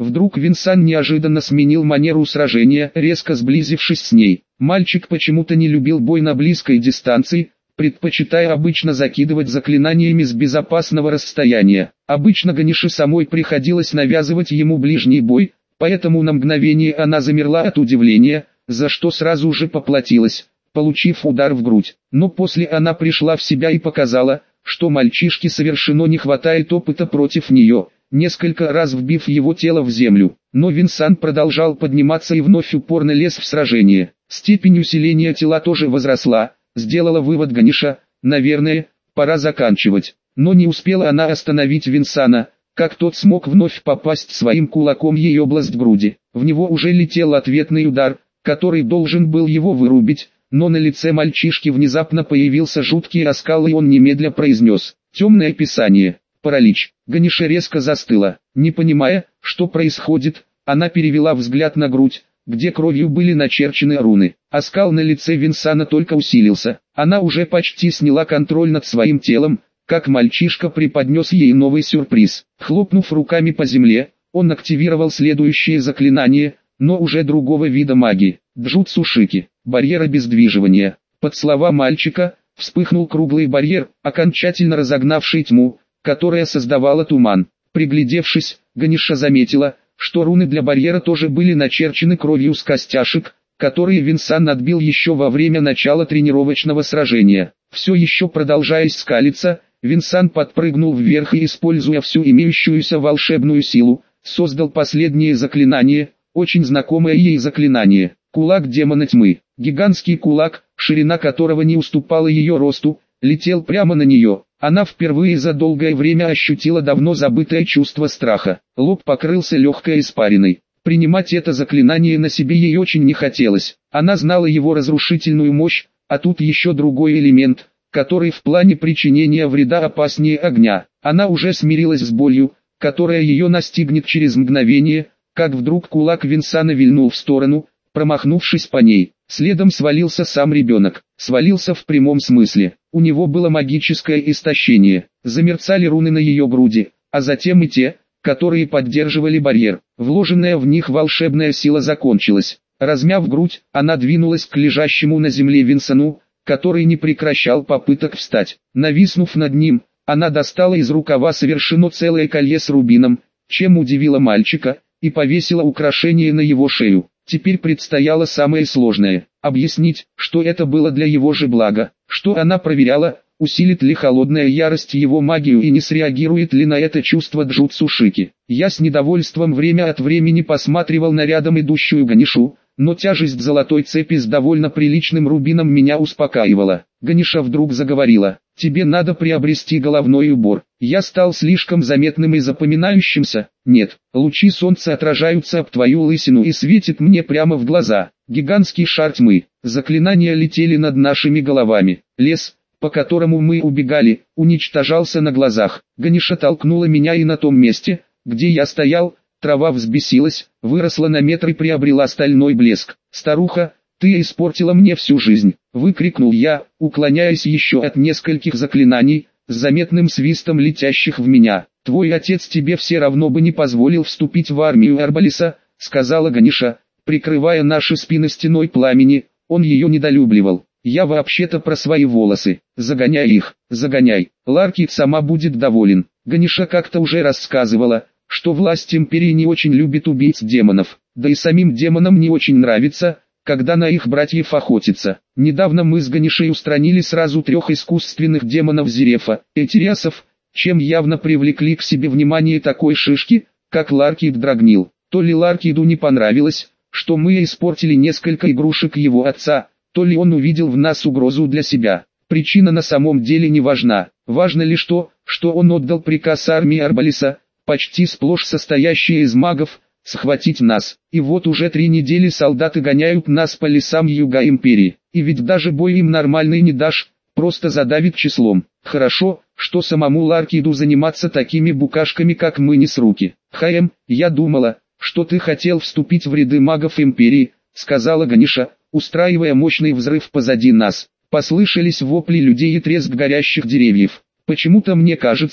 Вдруг Винсан неожиданно сменил манеру сражения, резко сблизившись с ней. Мальчик почему-то не любил бой на близкой дистанции, предпочитая обычно закидывать заклинаниями с безопасного расстояния. Обычно Ганеше самой приходилось навязывать ему ближний бой, поэтому на мгновение она замерла от удивления, за что сразу же поплатилась, получив удар в грудь. Но после она пришла в себя и показала, что мальчишке совершенно не хватает опыта против нее, несколько раз вбив его тело в землю. Но Винсан продолжал подниматься и вновь упорно лез в сражение. Степень усиления тела тоже возросла, сделала вывод Ганеша, наверное, пора заканчивать. Но не успела она остановить Винсана, как тот смог вновь попасть своим кулаком в ее область груди. В него уже летел ответный удар, который должен был его вырубить, но на лице мальчишки внезапно появился жуткий оскал, и он немедля произнес: «Темное писание, паралич». Ганеша резко застыла, не понимая, что происходит. Она перевела взгляд на грудь, где кровью были начерчены руны. Оскал на лице Винсана только усилился. Она уже почти сняла контроль над своим телом, как мальчишка преподнес ей новый сюрприз. Хлопнув руками по земле, он активировал следующее заклинание, но уже другого вида магии. Джутсу Шики, барьер обездвиживания. Под слова мальчика вспыхнул круглый барьер, окончательно разогнавший тьму, которая создавала туман. Приглядевшись, Ганеша заметила, что руны для барьера тоже были начерчены кровью с костяшек, которые Винсан отбил еще во время начала тренировочного сражения. Все еще продолжая скалиться, Винсан подпрыгнул вверх и, используя всю имеющуюся волшебную силу, создал последнее заклинание, очень знакомое ей заклинание. Кулак демона тьмы. Гигантский кулак, ширина которого не уступала ее росту, летел прямо на нее. Она впервые за долгое время ощутила давно забытое чувство страха. Лоб покрылся легкой испариной. Принимать это заклинание на себе ей очень не хотелось. Она знала его разрушительную мощь, а тут еще другой элемент, который в плане причинения вреда опаснее огня. Она уже смирилась с болью, которая ее настигнет через мгновение, как вдруг кулак Винсана вильнул в сторону, промахнувшись по ней. Следом свалился сам ребенок. Свалился в прямом смысле. У него было магическое истощение. Замерцали руны на ее груди, а затем и те, которые поддерживали барьер. Вложенная в них волшебная сила закончилась. Размяв грудь, она двинулась к лежащему на земле Винсану, который не прекращал попыток встать. Нависнув над ним, она достала из рукава совершенно целое колье с рубином, чем удивила мальчика, и повесила украшение на его шею. Теперь предстояло самое сложное – объяснить, что это было для его же блага, что она проверяла, усилит ли холодная ярость его магию и не среагирует ли на это чувство Джутсу Шики. Я с недовольством время от времени посматривал на рядом идущую Ганешу, но тяжесть золотой цепи с довольно приличным рубином меня успокаивала. Ганеша вдруг заговорила: «Тебе надо приобрести головной убор. Я стал слишком заметным и запоминающимся. Нет, лучи солнца отражаются об твою лысину и светят мне прямо в глаза. Гигантский шар тьмы». Заклинания летели над нашими головами. Лес, по которому мы убегали, уничтожался на глазах. Ганеша толкнула меня, и на том месте, где я стоял, трава взбесилась, выросла на метр и приобрела стальной блеск. «Старуха, ты испортила мне всю жизнь!» — выкрикнул я, уклоняясь еще от нескольких заклинаний, с заметным свистом летящих в меня. «Твой отец тебе все равно бы не позволил вступить в армию Арбалиса», — сказала Ганеша, прикрывая наши спины стеной пламени. Он ее недолюбливал. «Я вообще-то про свои волосы. Загоняй их, загоняй. Ларкид сама будет доволен». Ганеша как-то уже рассказывала, что власть империи не очень любит убийц демонов, да и самим демонам не очень нравится, когда на их братьев охотятся. Недавно мы с Ганешей устранили сразу 3 искусственных демонов Зерефа, Этириасов, чем явно привлекли к себе внимание такой шишки, как Ларкид Драгнил. То ли Ларкиду не понравилось, что мы испортили несколько игрушек его отца, то ли он увидел в нас угрозу для себя. Причина на самом деле не важна. Важно лишь то, что он отдал приказ армии Арбалиса, почти сплошь состоящей из магов, схватить нас. И вот уже 3 недели солдаты гоняют нас по лесам юга империи. И ведь даже бой им нормальный не дашь, просто задавит числом. Хорошо, что самому Ларкиду заниматься такими букашками, как мы, не с руки. «Хаем, я думала, что ты хотел вступить в ряды магов империи», — сказала Ганеша, устраивая мощный взрыв позади нас. Послышались вопли людей и треск горящих деревьев. «Почему-то мне кажется,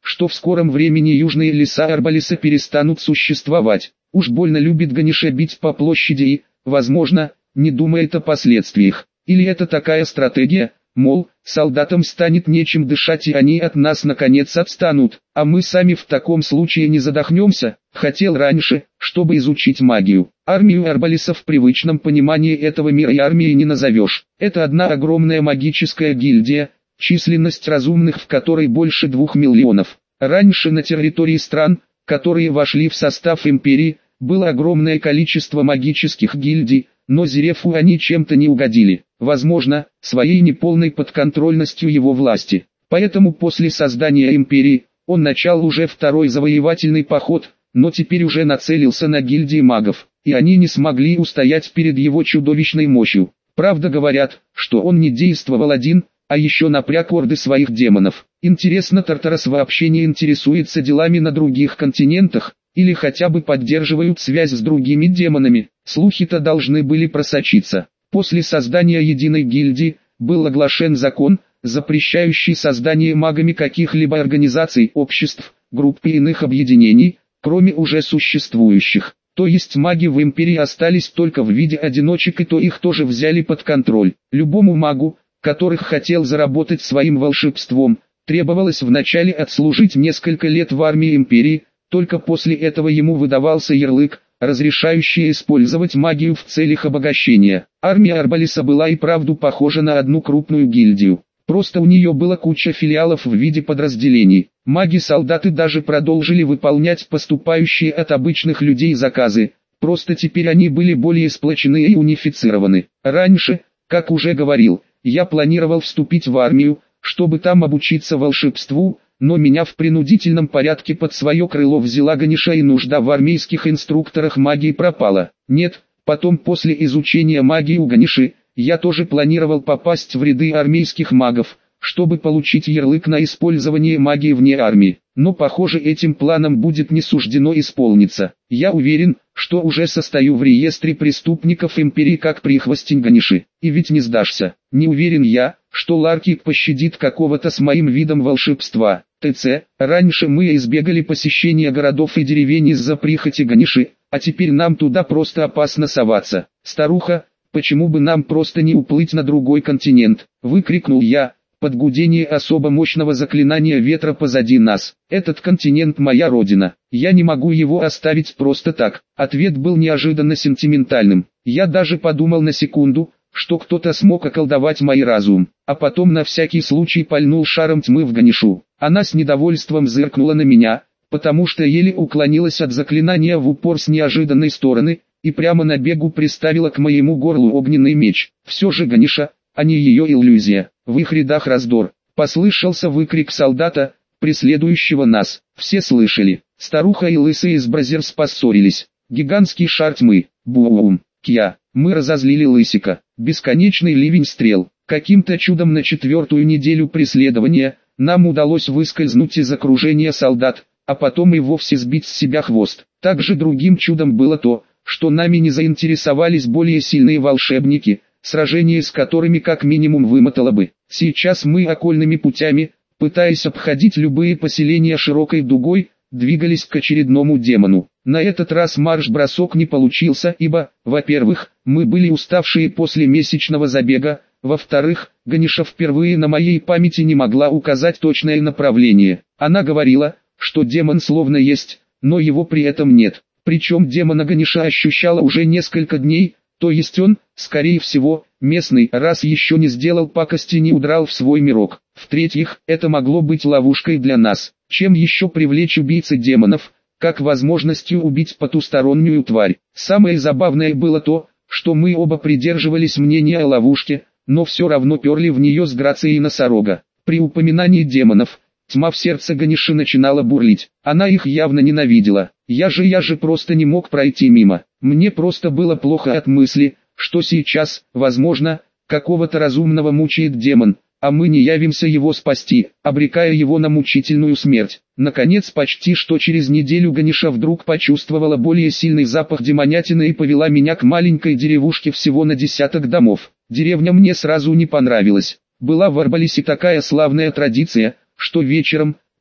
что в скором времени южные леса Арбалиса перестанут существовать. Уж больно любит Ганиша бить по площади и, возможно, не думает о последствиях. Или это такая стратегия, мол, солдатам станет нечем дышать и они от нас наконец отстанут, а мы сами в таком случае не задохнемся. Хотел раньше, чтобы изучить магию. Армию Арбалиса в привычном понимании этого мира и армией не назовешь. Это одна огромная магическая гильдия, численность разумных в которой больше 2 миллионов. Раньше на территории стран, которые вошли в состав империи, было огромное количество магических гильдий, но Зерефу они чем-то не угодили, возможно, своей неполной подконтрольностью его власти. Поэтому после создания империи, он начал уже второй завоевательный поход, но теперь уже нацелился на гильдии магов, и они не смогли устоять перед его чудовищной мощью. Правда говорят, что он не действовал один, а еще напряг орды своих демонов. Интересно, Тартарос вообще не интересуется делами на других континентах, или хотя бы поддерживают связь с другими демонами. Слухи-то должны были просочиться. После создания единой гильдии, был оглашен закон, запрещающий создание магами каких-либо организаций, обществ, групп и иных объединений, кроме уже существующих. То есть маги в империи остались только в виде одиночек, и то их тоже взяли под контроль. Любому магу, которых хотел заработать своим волшебством, требовалось вначале отслужить несколько лет в армии империи, только после этого ему выдавался ярлык, разрешающий использовать магию в целях обогащения. Армия Арбалиса была и правду похожа на одну крупную гильдию. Просто у нее была куча филиалов в виде подразделений. Маги-солдаты даже продолжили выполнять поступающие от обычных людей заказы, просто теперь они были более сплочены и унифицированы. Раньше, как уже говорил, я планировал вступить в армию, чтобы там обучиться волшебству, но меня в принудительном порядке под свое крыло взяла Ганиша, и нужда в армейских инструкторах магии пропала. Нет, потом после изучения магии у Ганиши, я тоже планировал попасть в ряды армейских магов, чтобы получить ярлык на использование магии вне армии. Но похоже, этим планом будет не суждено исполниться. Я уверен, что уже состою в реестре преступников империи как прихвостень Ганиши. И ведь не сдашься. Не уверен я, что Ларкик пощадит какого-то с моим видом волшебства. ТЦ, раньше мы избегали посещения городов и деревень из-за прихоти Ганиши, а теперь нам туда просто опасно соваться. Старуха, почему бы нам просто не уплыть на другой континент? Выкрикнул я, под гудение особо мощного заклинания ветра позади нас. Этот континент моя родина. Я не могу его оставить просто так. Ответ был неожиданно сентиментальным. Я даже подумал на секунду, что кто-то смог околдовать мой разум, а потом на всякий случай пальнул шаром тьмы в Ганишу. Она с недовольством зыркнула на меня, потому что еле уклонилась от заклинания в упор с неожиданной стороны, и прямо на бегу приставила к моему горлу огненный меч. Все же Ганиша, а не ее иллюзия. В их рядах раздор. Послышался выкрик солдата, преследующего нас. Все слышали. Старуха и лысый из Бразерс поссорились. Гигантский шар тьмы. Бум. Кья. Мы разозлили лысика. Бесконечный ливень стрел. Каким-то чудом на 4-ю неделю преследования нам удалось выскользнуть из окружения солдат, а потом и вовсе сбить с себя хвост. Также другим чудом было то, что нами не заинтересовались более сильные волшебники, сражение с которыми как минимум вымотало бы. Сейчас мы окольными путями, пытаясь обходить любые поселения широкой дугой, двигались к очередному демону. На этот раз марш-бросок не получился, ибо, во-первых, мы были уставшие после месячного забега, во-вторых, Ганиша впервые на моей памяти не могла указать точное направление. Она говорила, что демон словно есть, но его при этом нет. Причем демона Ганиша ощущала уже несколько дней, то есть он, скорее всего, местный, раз еще не сделал пакости, не удрал в свой мирок. В-третьих, это могло быть ловушкой для нас. Чем еще привлечь убийцы демонов, как возможностью убить потустороннюю тварь. Самое забавное было то, что мы оба придерживались мнения о ловушке, но все равно перли в нее с грацией носорога. При упоминании демонов, тьма в сердце Ганиши начинала бурлить. Она их явно ненавидела. Я же просто не мог пройти мимо. Мне просто было плохо от мысли, что сейчас, возможно, какого-то разумного мучает демон, а мы не явимся его спасти, обрекая его на мучительную смерть. Наконец, почти что через неделю Ганиша вдруг почувствовала более сильный запах демонятины и повела меня к маленькой деревушке всего на 10 домов. Деревня мне сразу не понравилась. Была в Арбалисе такая славная традиция, что вечером,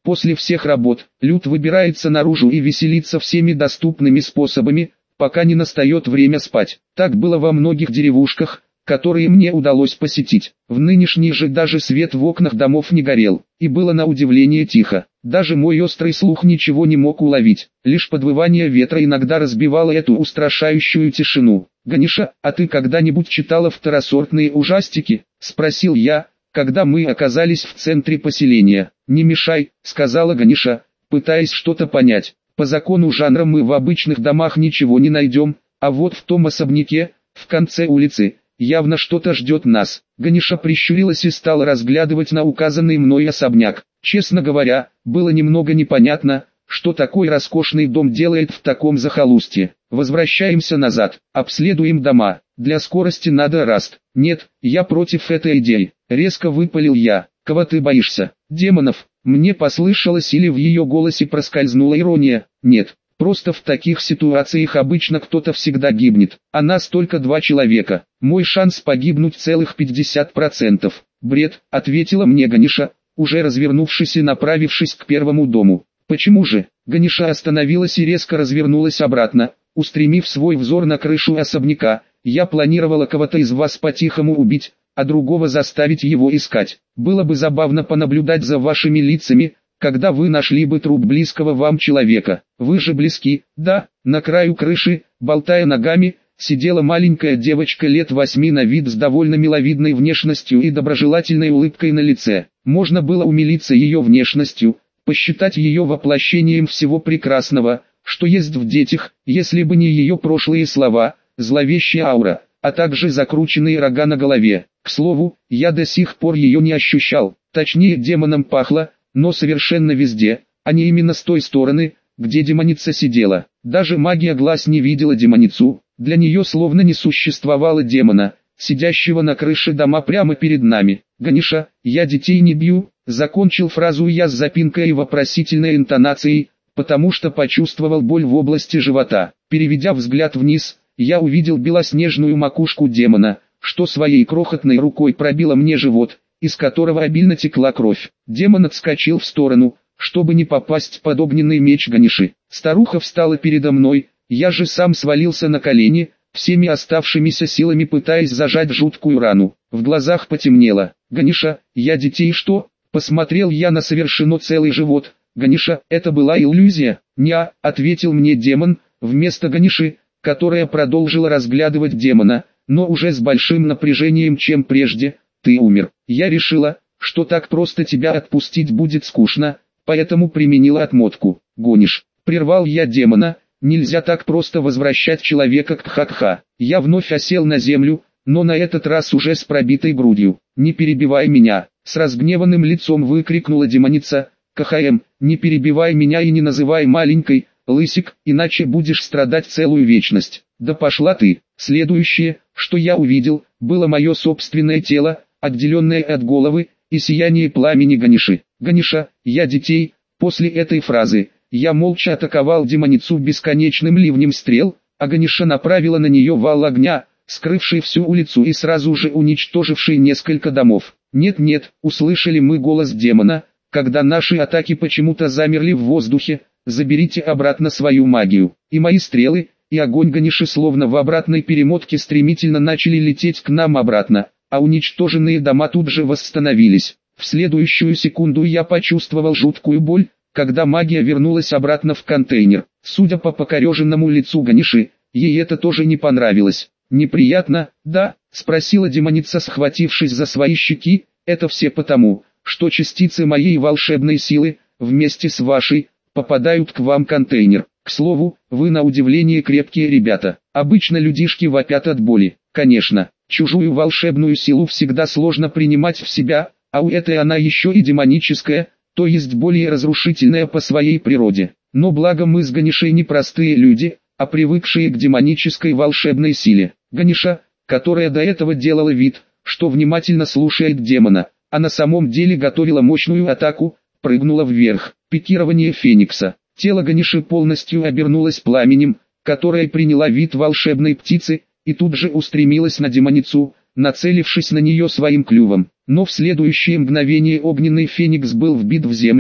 После всех работ, Люд выбирается наружу и веселится всеми доступными способами, пока не настает время спать. Так было во многих деревушках, которые мне удалось посетить. В нынешней же даже свет в окнах домов не горел, и было на удивление тихо. Даже мой острый слух ничего не мог уловить, лишь подвывание ветра иногда разбивало эту устрашающую тишину. «Ганиша, а ты когда-нибудь читала второсортные ужастики?» – спросил я, когда мы оказались в центре поселения. «Не мешай», – сказала Ганиша, пытаясь что-то понять. «По закону жанра мы в обычных домах ничего не найдем, а вот в том особняке, в конце улицы, явно что-то ждет нас». Ганиша прищурилась и стала разглядывать на указанный мной особняк. Честно говоря, было немного непонятно, что такой роскошный дом делает в таком захолустье. Возвращаемся назад, обследуем дома. Для скорости надо раст. Нет, я против этой идеи. Резко выпалил я. Кого ты боишься? Демонов? Мне послышалось или в ее голосе проскользнула ирония. Нет, просто в таких ситуациях обычно кто-то всегда гибнет. А нас только 2 человека. Мой шанс погибнуть целых 50%. Бред, ответила мне Ганиша, уже развернувшись и направившись к первому дому. Почему же? Ганиша остановилась и резко развернулась обратно, устремив свой взор на крышу особняка. Я планировала кого-то из вас по-тихому убить, а другого заставить его искать. Было бы забавно понаблюдать за вашими лицами, когда вы нашли бы труп близкого вам человека. Вы же близки, да? На краю крыши, болтая ногами, сидела маленькая девочка лет 8 на вид с довольно миловидной внешностью и доброжелательной улыбкой на лице. Можно было умилиться ее внешностью, посчитать ее воплощением всего прекрасного, что есть в детях, если бы не ее прошлые слова, зловещая аура, а также закрученные рога на голове. К слову, я до сих пор ее не ощущал, точнее демоном пахло, но совершенно везде, а не именно с той стороны, где демоница сидела. Даже магия глаз не видела демоницу, для нее словно не существовало демона, сидящего на крыше дома прямо перед нами. «Ганиша, я детей не бью», закончил фразу я с запинкой и вопросительной интонацией, потому что почувствовал боль в области живота. Переведя взгляд вниз, я увидел белоснежную макушку демона, что своей крохотной рукой пробила мне живот, из которого обильно текла кровь. Демон отскочил в сторону, чтобы не попасть под огненный меч Ганиши. Старуха встала передо мной, я же сам свалился на колени, всеми оставшимися силами пытаясь зажать жуткую рану. В глазах потемнело. «Ганиша, я детей что?» Посмотрел я на совершенно целый живот. «Ганиша, это была иллюзия?» «Неа», ответил мне демон, вместо Ганиши, которая продолжила разглядывать демона, но уже с большим напряжением, чем прежде. «Ты умер. Я решила, что так просто тебя отпустить будет скучно, поэтому применила отмотку». «Гонишь», прервал я демона, «нельзя так просто возвращать человека к Тхакха». Я вновь осел на землю, но на этот раз уже с пробитой грудью. «Не перебивай меня», с разгневанным лицом выкрикнула демоница. «КХМ, не перебивай меня и не называй маленькой, лысик, иначе будешь страдать целую вечность». «Да пошла ты». Следующее, что я увидел, было мое собственное тело, отделенное от головы, и сияние пламени Ганиши. «Ганиша, я детей». После этой фразы, я молча атаковал демоницу бесконечным ливнем стрел, а Ганиша направила на нее вал огня, скрывший всю улицу и сразу же уничтоживший несколько домов. «Нет-нет», услышали мы голос демона, когда наши атаки почему-то замерли в воздухе. «Заберите обратно свою магию». И мои стрелы, и огонь Ганиши словно в обратной перемотке стремительно начали лететь к нам обратно, а уничтоженные дома тут же восстановились. В следующую секунду я почувствовал жуткую боль, когда магия вернулась обратно в контейнер. Судя по покореженному лицу Ганиши, ей это тоже не понравилось. «Неприятно, да?» – спросила демоница, схватившись за свои щеки. «Это все потому, что частицы моей волшебной силы, вместе с вашей, попадают к вам в контейнер. К слову, вы на удивление крепкие ребята. Обычно людишки вопят от боли. Конечно, чужую волшебную силу всегда сложно принимать в себя, а у этой она еще и демоническая, то есть более разрушительная по своей природе. Но благо мы с Ганишей не простые люди, а привыкшие к демонической волшебной силе. Ганиша, которая до этого делала вид, что внимательно слушает демона, а на самом деле готовила мощную атаку, прыгнула вверх. Пикирование Феникса. Тело Ганиши полностью обернулось пламенем, которое приняло вид волшебной птицы, и тут же устремилось на демоницу, нацелившись на нее своим клювом. Но в следующее мгновение огненный Феникс был вбит в землю,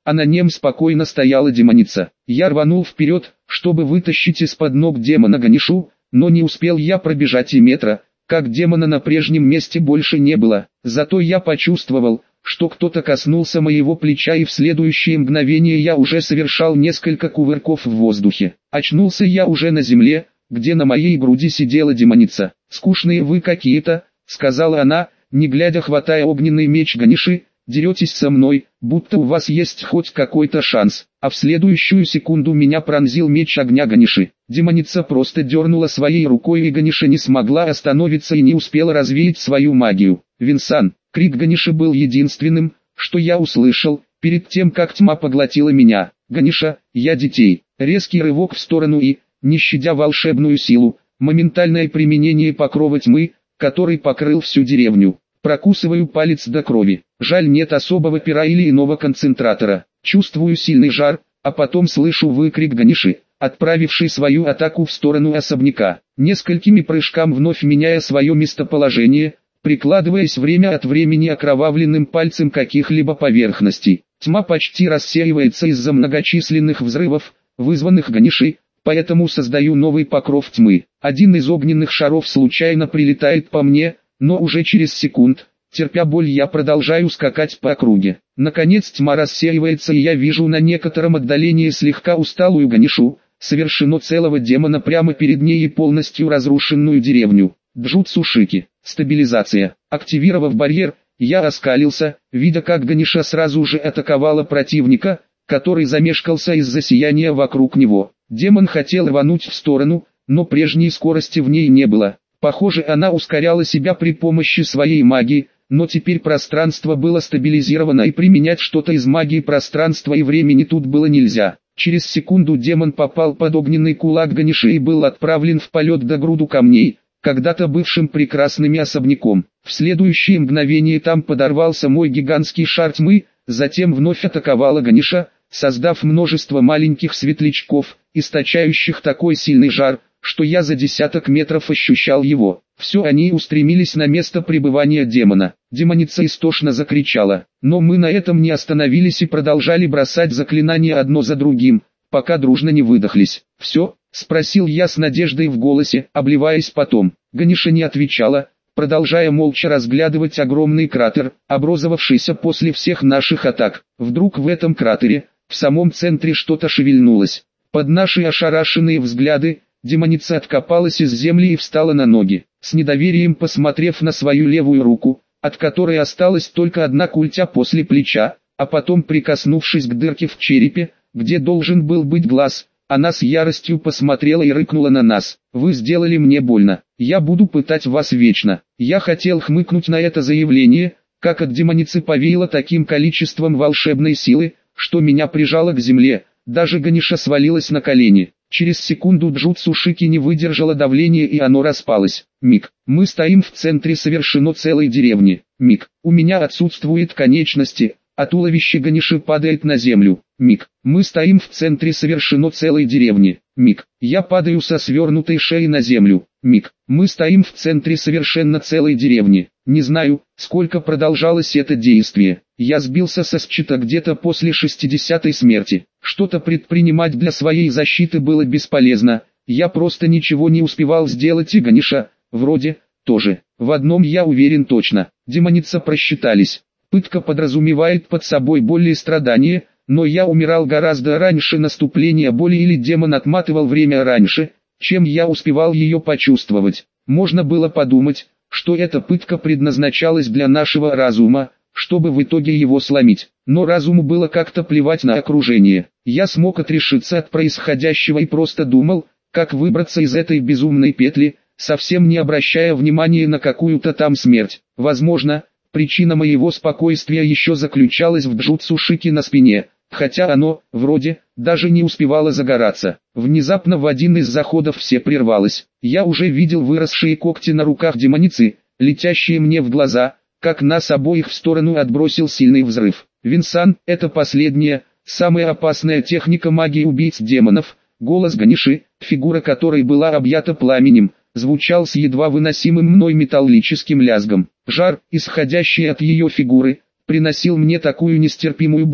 а на нем спокойно стояла демоница. Я рванул вперед, чтобы вытащить из-под ног демона Ганишу, но не успел я пробежать и метра, как демона на прежнем месте больше не было. Зато я почувствовал, что кто-то коснулся моего плеча, и в следующее мгновение я уже совершал несколько кувырков в воздухе. Очнулся я уже на земле, где на моей груди сидела демоница. «Скучные вы какие-то», — сказала она, не глядя хватая огненный меч Ганиши, «деретесь со мной, будто у вас есть хоть какой-то шанс». А в следующую секунду меня пронзил меч огня Ганиши. Демоница просто дернула своей рукой, и Ганиша не смогла остановиться и не успела развеять свою магию. «Винсан!» Крик Ганиши был единственным, что я услышал, перед тем как тьма поглотила меня. «Ганиша, я детей!» Резкий рывок в сторону и, не щадя волшебную силу, моментальное применение покрова тьмы, который покрыл всю деревню. Прокусываю палец до крови. Жаль, нет особого пера или иного концентратора. Чувствую сильный жар, а потом слышу выкрик Ганиши, отправивший свою атаку в сторону особняка. Несколькими прыжками вновь меняя свое местоположение, прикладываясь время от времени окровавленным пальцем каких-либо поверхностей. Тьма почти рассеивается из-за многочисленных взрывов, вызванных Ганишей, поэтому создаю новый покров тьмы. Один из огненных шаров случайно прилетает по мне, но уже через секунд, терпя боль, я продолжаю скакать по округе. Наконец тьма рассеивается, и я вижу на некотором отдалении слегка усталую Ганишу, совершено целого демона прямо перед ней и полностью разрушенную деревню. Джутсу Шики. Стабилизация. Активировав барьер, я оскалился, видя, как Ганиша сразу же атаковала противника, который замешкался из-за сияния вокруг него. Демон хотел рвануть в сторону, но прежней скорости в ней не было. Похоже, она ускоряла себя при помощи своей магии, но теперь пространство было стабилизировано, и применять что-то из магии пространства и времени тут было нельзя. Через секунду демон попал под огненный кулак Ганиши и был отправлен в полет до груду камней, когда-то бывшим прекрасным особняком. В следующее мгновение там подорвался мой гигантский шар тьмы, затем вновь атаковала Ганиша, создав множество маленьких светлячков, источающих такой сильный жар, что я за десяток метров ощущал его. Все они устремились на место пребывания демона. Демоница истошно закричала, но мы на этом не остановились и продолжали бросать заклинания одно за другим, пока дружно не выдохлись. «Все?» — спросил я с надеждой в голосе, обливаясь потом. Ганиша не отвечала, продолжая молча разглядывать огромный кратер, образовавшийся после всех наших атак. Вдруг в этом кратере, в самом центре, что-то шевельнулось. Под наши ошарашенные взгляды, демоница откопалась из земли и встала на ноги, с недоверием посмотрев на свою левую руку, от которой осталась только одна культя после плеча, а потом, прикоснувшись к дырке в черепе, где должен был быть глаз, она с яростью посмотрела и рыкнула на нас. «Вы сделали мне больно, я буду пытать вас вечно». Я хотел хмыкнуть на это заявление, как от демоницы повеяло таким количеством волшебной силы, что меня прижало к земле, даже Ганиша свалилась на колени. Через секунду Джутсу Шики не выдержало давления, и оно распалось. Миг. Мы стоим в центре совершенно целой деревни. Миг. У меня отсутствуют конечности, а туловище Ганиши падает на землю. Миг. Мы стоим в центре совершенно целой деревни. Миг. Я падаю со свернутой шеей на землю. Миг. Мы стоим в центре совершенно целой деревни. Не знаю, сколько продолжалось это действие. Я сбился со счета где-то после 60-й смерти. Что-то предпринимать для своей защиты было бесполезно. Я просто ничего не успевал сделать, и Ганиша, вроде, тоже. В одном я уверен точно. Демоница просчитались. Пытка подразумевает под собой боль и страдания, но я умирал гораздо раньше наступления боли, или демон отматывал время раньше, чем я успевал ее почувствовать. Можно было подумать, что эта пытка предназначалась для нашего разума, чтобы в итоге его сломить. Но разуму было как-то плевать на окружение. Я смог отрешиться от происходящего и просто думал, как выбраться из этой безумной петли, совсем не обращая внимания на какую-то там смерть. Возможно, причина моего спокойствия еще заключалась в Джутсу Шики на спине, хотя оно, вроде, даже не успевало загораться. Внезапно в один из заходов все прервалось. Я уже видел выросшие когти на руках демоницы, летящие мне в глаза, как нас обоих в сторону отбросил сильный взрыв. «Винсан, это последняя, самая опасная техника магии убийц демонов». Голос Ганиши, фигура которой была объята пламенем, звучал с едва выносимым мной металлическим лязгом. Жар, исходящий от ее фигуры, приносил мне такую нестерпимую боль,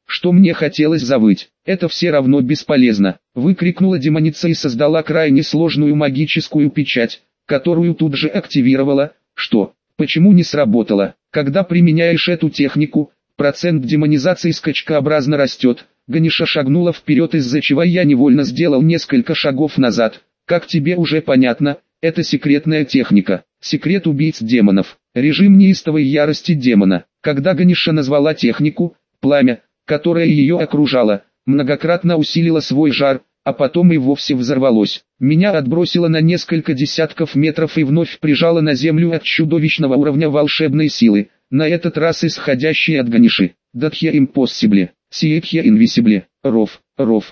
что мне хотелось завыть. «Это все равно бесполезно», — выкрикнула демоница и создала крайне сложную магическую печать, которую тут же активировала. «Что? Почему не сработало? Когда применяешь эту технику, процент демонизации скачкообразно растет». Ганиша шагнула вперед, из-за чего я невольно сделал несколько шагов назад. «Как тебе уже понятно, это секретная техника, секрет убийц демонов, режим неистовой ярости демона». Когда Ганиша назвала технику, пламя, которое ее окружало, многократно усилило свой жар, а потом и вовсе взорвалось. Меня отбросило на несколько десятков метров и вновь прижало на землю от чудовищного уровня волшебной силы, на этот раз исходящей от Ганиши. «Датхе импоссибле, сиепхе инвисибле, ров,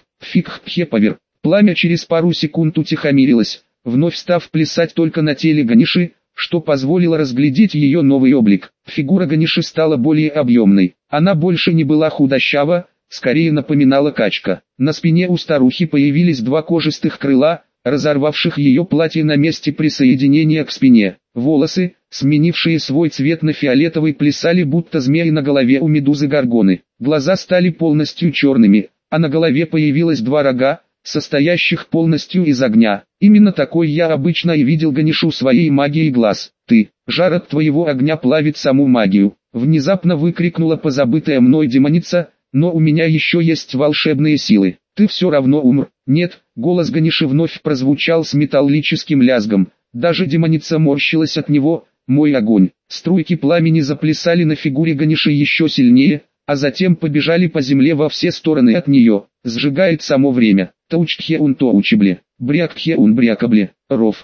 фикхе повер». Пламя через пару секунд утихомирилось, вновь став плясать только на теле Ганиши, что позволило разглядеть ее новый облик. Фигура Ганиши стала более объемной. Она больше не была худощава, скорее напоминала качка. На спине у старухи появились два кожистых крыла, разорвавших ее платье на месте присоединения к спине. Волосы, сменившие свой цвет на фиолетовый, плясали будто змеи на голове у медузы Горгоны. Глаза стали полностью черными, а на голове появилось два рога, состоящих полностью из огня. Именно такой я обычно и видел Ганишу своей магией глаз. «Ты, жар от твоего огня плавит саму магию», — внезапно выкрикнула позабытая мной демоница, «но у меня еще есть волшебные силы. Ты все равно умр». «Нет», — голос Ганиши вновь прозвучал с металлическим лязгом. Даже демоница морщилась от него. «Мой огонь». Струйки пламени заплясали на фигуре Ганиши еще сильнее, а затем побежали по земле во все стороны от нее. «Сжигает само время». «Таучтхе ун тоучебле, брякхе ун брякабле, ров,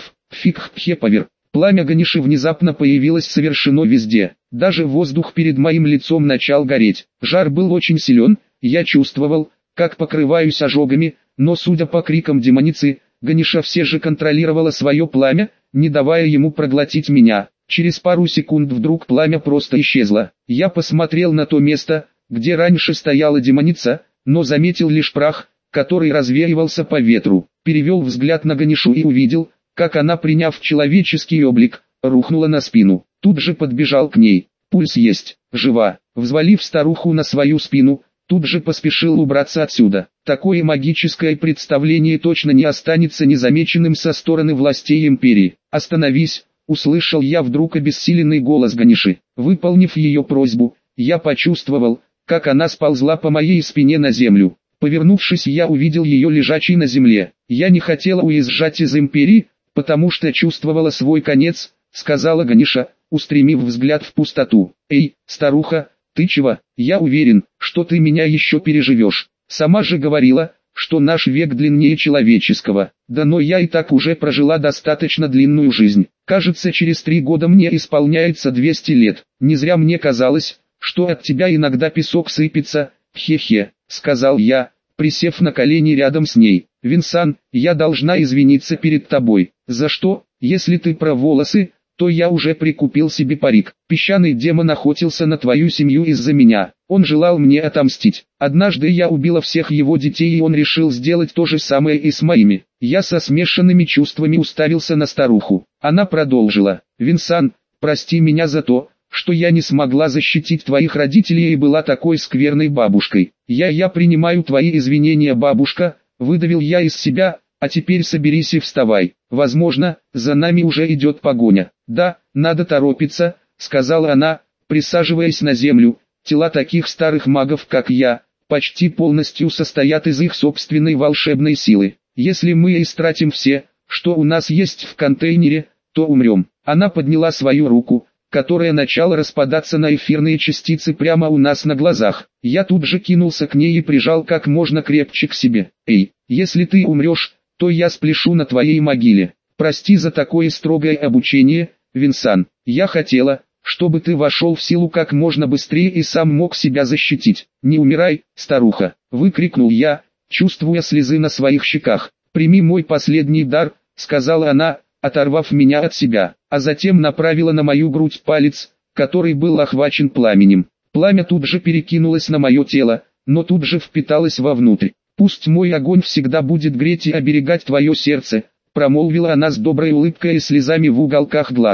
фикхе повер». Пламя Ганиши внезапно появилось совершенно везде. Даже воздух перед моим лицом начал гореть. Жар был очень силен, я чувствовал, как покрываюсь ожогами, но судя по крикам демоницы, Ганиша все же контролировала свое пламя, не давая ему проглотить меня. Через пару секунд вдруг пламя просто исчезло. Я посмотрел на то место, где раньше стояла демоница, но заметил лишь прах, который развеивался по ветру. Перевел взгляд на Ганишу и увидел, как она, приняв человеческий облик, рухнула на спину. Тут же подбежал к ней. «Пульс есть, жива». Взвалив старуху на свою спину, тут же поспешил убраться отсюда. Такое магическое представление точно не останется незамеченным со стороны властей империи. «Остановись», — услышал я вдруг обессиленный голос Ганиши. Выполнив ее просьбу, я почувствовал, как она сползла по моей спине на землю. Повернувшись, я увидел ее лежачей на земле. «Я не хотела уезжать из империи, потому что чувствовала свой конец», — сказала Ганиша, устремив взгляд в пустоту. «Эй, старуха, ты чего? Я уверен, что ты меня еще переживешь. Сама же говорила, что наш век длиннее человеческого. Да но я и так уже прожила достаточно длинную жизнь. Кажется, через 3 года мне исполняется 200 лет. Не зря мне казалось, что от тебя иногда песок сыпется, хе-хе», — сказал я, присев на колени рядом с ней. «Винсан, я должна извиниться перед тобой». «За что? Если ты про волосы, то я уже прикупил себе парик. Песчаный демон охотился на твою семью из-за меня. Он желал мне отомстить. Однажды я убила всех его детей, и он решил сделать то же самое и с моими». Я со смешанными чувствами уставился на старуху. Она продолжила. «Винсан, прости меня за то, что я не смогла защитить твоих родителей и была такой скверной бабушкой. Я принимаю твои извинения, бабушка», — выдавил я из себя. «А теперь соберись и вставай. Возможно, за нами уже идет погоня». «Да, надо торопиться», — сказала она, присаживаясь на землю. «Тела таких старых магов, как я, почти полностью состоят из их собственной волшебной силы. Если мы истратим все, что у нас есть в контейнере, то умрем». Она подняла свою руку, которая начала распадаться на эфирные частицы прямо у нас на глазах. Я тут же кинулся к ней и прижал как можно крепче к себе. «Эй, если ты умрешь, то я спляшу на твоей могиле. Прости за такое строгое обучение, Винсан. Я хотела, чтобы ты вошел в силу как можно быстрее и сам мог себя защитить. Не умирай, старуха», — выкрикнул я, чувствуя слезы на своих щеках. «Прими мой последний дар», — сказала она, оторвав меня от себя, а затем направила на мою грудь палец, который был охвачен пламенем. Пламя тут же перекинулось на мое тело, но тут же впиталось вовнутрь. «Пусть мой огонь всегда будет греть и оберегать твое сердце», — промолвила она с доброй улыбкой и слезами в уголках глаз.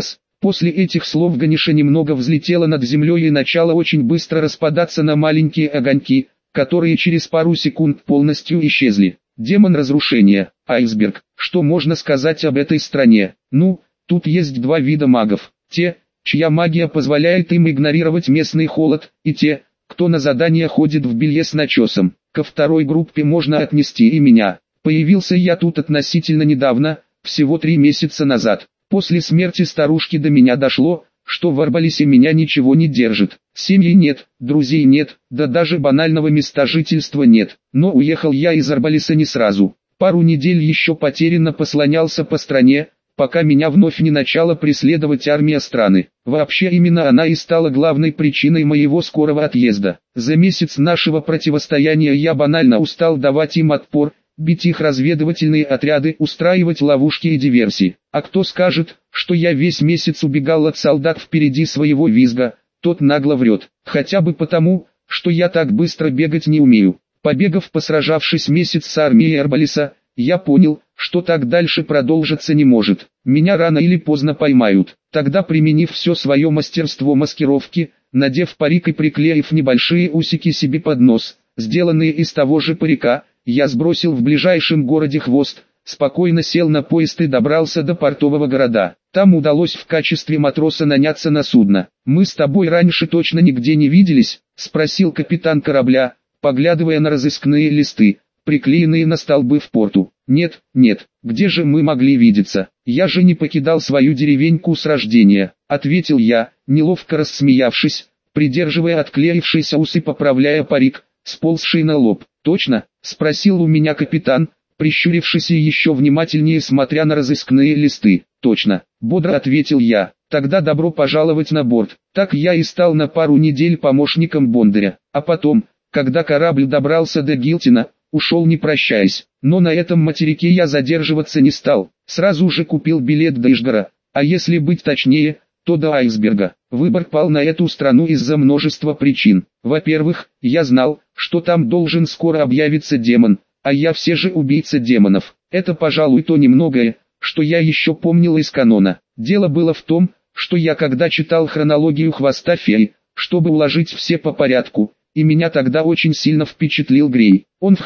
После этих слов Ганиша немного взлетела над землей и начала очень быстро распадаться на маленькие огоньки, которые через пару секунд полностью исчезли. Демон разрушения, айсберг. Что можно сказать об этой стране? Ну, тут есть два вида магов. Те, чья магия позволяет им игнорировать местный холод, и те, кто на задание ходит в белье с начесом. Ко второй группе можно отнести и меня. Появился я тут относительно недавно, всего 3 месяца назад. После смерти старушки до меня дошло, что в Арбалисе меня ничего не держит. Семьи нет, друзей нет, да даже банального места жительства нет. Но уехал я из Арбалиса не сразу. Пару недель еще потерянно послонялся по стране, пока меня вновь не начала преследовать армия страны. Вообще именно она и стала главной причиной моего скорого отъезда. За месяц нашего противостояния я банально устал давать им отпор, бить их разведывательные отряды, устраивать ловушки и диверсии. А кто скажет, что я весь месяц убегал от солдат впереди своего визга, тот нагло врет. Хотя бы потому, что я так быстро бегать не умею. Побегав, посражавшись месяц с армией Арбалиса, я понял, что так дальше продолжиться не может. Меня рано или поздно поймают. Тогда, применив все свое мастерство маскировки, надев парик и приклеив небольшие усики себе под нос, сделанные из того же парика, я сбросил в ближайшем городе хвост, спокойно сел на поезд и добрался до портового города. Там удалось в качестве матроса наняться на судно. «Мы с тобой раньше точно нигде не виделись?» — спросил капитан корабля, поглядывая на разыскные листы, приклеенные на столбы в порту. «Нет, где же мы могли видеться? Я же не покидал свою деревеньку с рождения», — ответил я, неловко рассмеявшись, придерживая отклеившийся ус и поправляя парик, сползший на лоб. «Точно?» — спросил у меня капитан, прищурившись и еще внимательнее смотря на разыскные листы. «Точно», — бодро ответил я. «Тогда добро пожаловать на борт». Так я и стал на пару недель помощником Бондаря. А потом, когда корабль добрался до Гилтина, ушел не прощаясь. Но на этом материке я задерживаться не стал. Сразу же купил билет до Ижгора, а если быть точнее, то до айсберга. Выбор пал на эту страну из-за множества причин. Во-первых, я знал, что там должен скоро объявиться демон, а я все же убийца демонов. Это, пожалуй, то немногое, что я еще помнил из канона. Дело было в том, что я когда читал хронологию Хвоста Феи, чтобы уложить все по порядку, и меня тогда очень сильно впечатлил Грей. Он в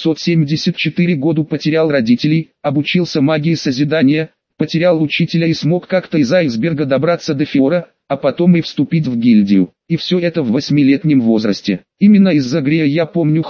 Х-774 году потерял родителей, обучился магии созидания, потерял учителя и смог как-то из айсберга добраться до Фиора, а потом и вступить в гильдию. И все это в 8-летнем возрасте. Именно из-за Грея я помню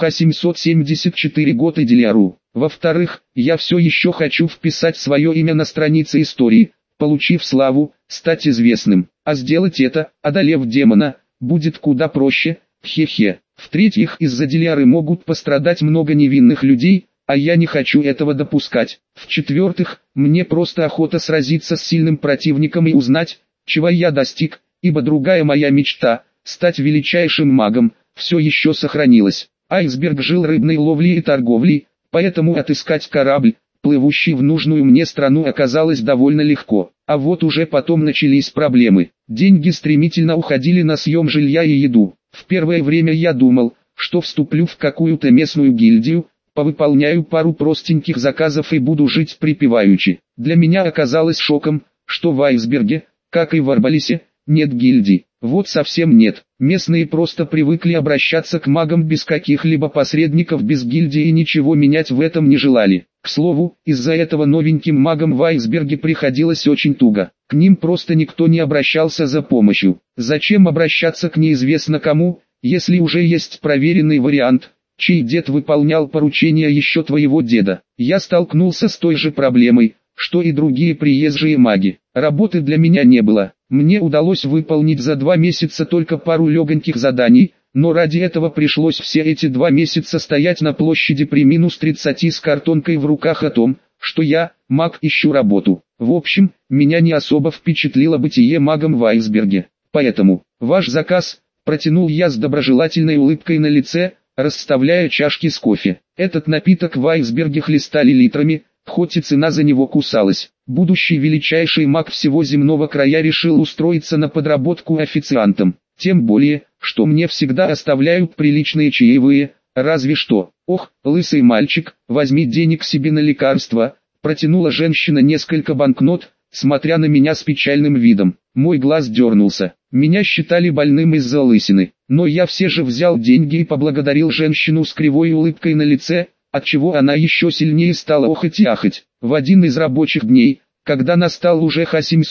Х-774 год и Делиару. Во-вторых, я все еще хочу вписать свое имя на странице истории, получив славу, стать известным. А сделать это, одолев демона, будет куда проще, хе-хе. В-третьих, из-за Делиары могут пострадать много невинных людей, а я не хочу этого допускать. В-четвертых, мне просто охота сразиться с сильным противником и узнать, чего я достиг, ибо другая моя мечта, стать величайшим магом, все еще сохранилась. Айсберг жил рыбной ловлей и торговлей, поэтому отыскать корабль, плывущий в нужную мне страну, оказалось довольно легко. А вот уже потом начались проблемы. Деньги стремительно уходили на съем жилья и еду. В первое время я думал, что вступлю в какую-то местную гильдию, повыполняю пару простеньких заказов и буду жить припеваючи. Для меня оказалось шоком, что в айсберге, как и в Арбалисе, нет гильдий. Вот совсем нет. Местные просто привыкли обращаться к магам без каких-либо посредников, без гильдии, и ничего менять в этом не желали. К слову, из-за этого новеньким магам в айсберге приходилось очень туго. К ним просто никто не обращался за помощью. Зачем обращаться к неизвестно кому, если уже есть проверенный вариант, чей дед выполнял поручения еще твоего деда? Я столкнулся с той же проблемой, что и другие приезжие маги. Работы для меня не было. Мне удалось выполнить за 2 месяца только пару легоньких заданий, но ради этого пришлось все эти 2 месяца стоять на площади при -30 с картонкой в руках о том, что я, маг, ищу работу. В общем, меня не особо впечатлило бытие магом в айсберге. Поэтому, ваш заказ, протянул я с доброжелательной улыбкой на лице, расставляя чашки с кофе. Этот напиток в айсберге хлестали литрами, хоть и цена за него кусалась. Будущий величайший маг всего земного края решил устроиться на подработку официантом. Тем более, что мне всегда оставляют приличные чаевые, разве что. «Ох, лысый мальчик, возьми денег себе на лекарства», протянула женщина несколько банкнот, смотря на меня с печальным видом. Мой глаз дернулся. Меня считали больным из-за лысины, но я все же взял деньги и поблагодарил женщину с кривой улыбкой на лице, отчего она еще сильнее стала охать и ахать. В один из рабочих дней, когда настал уже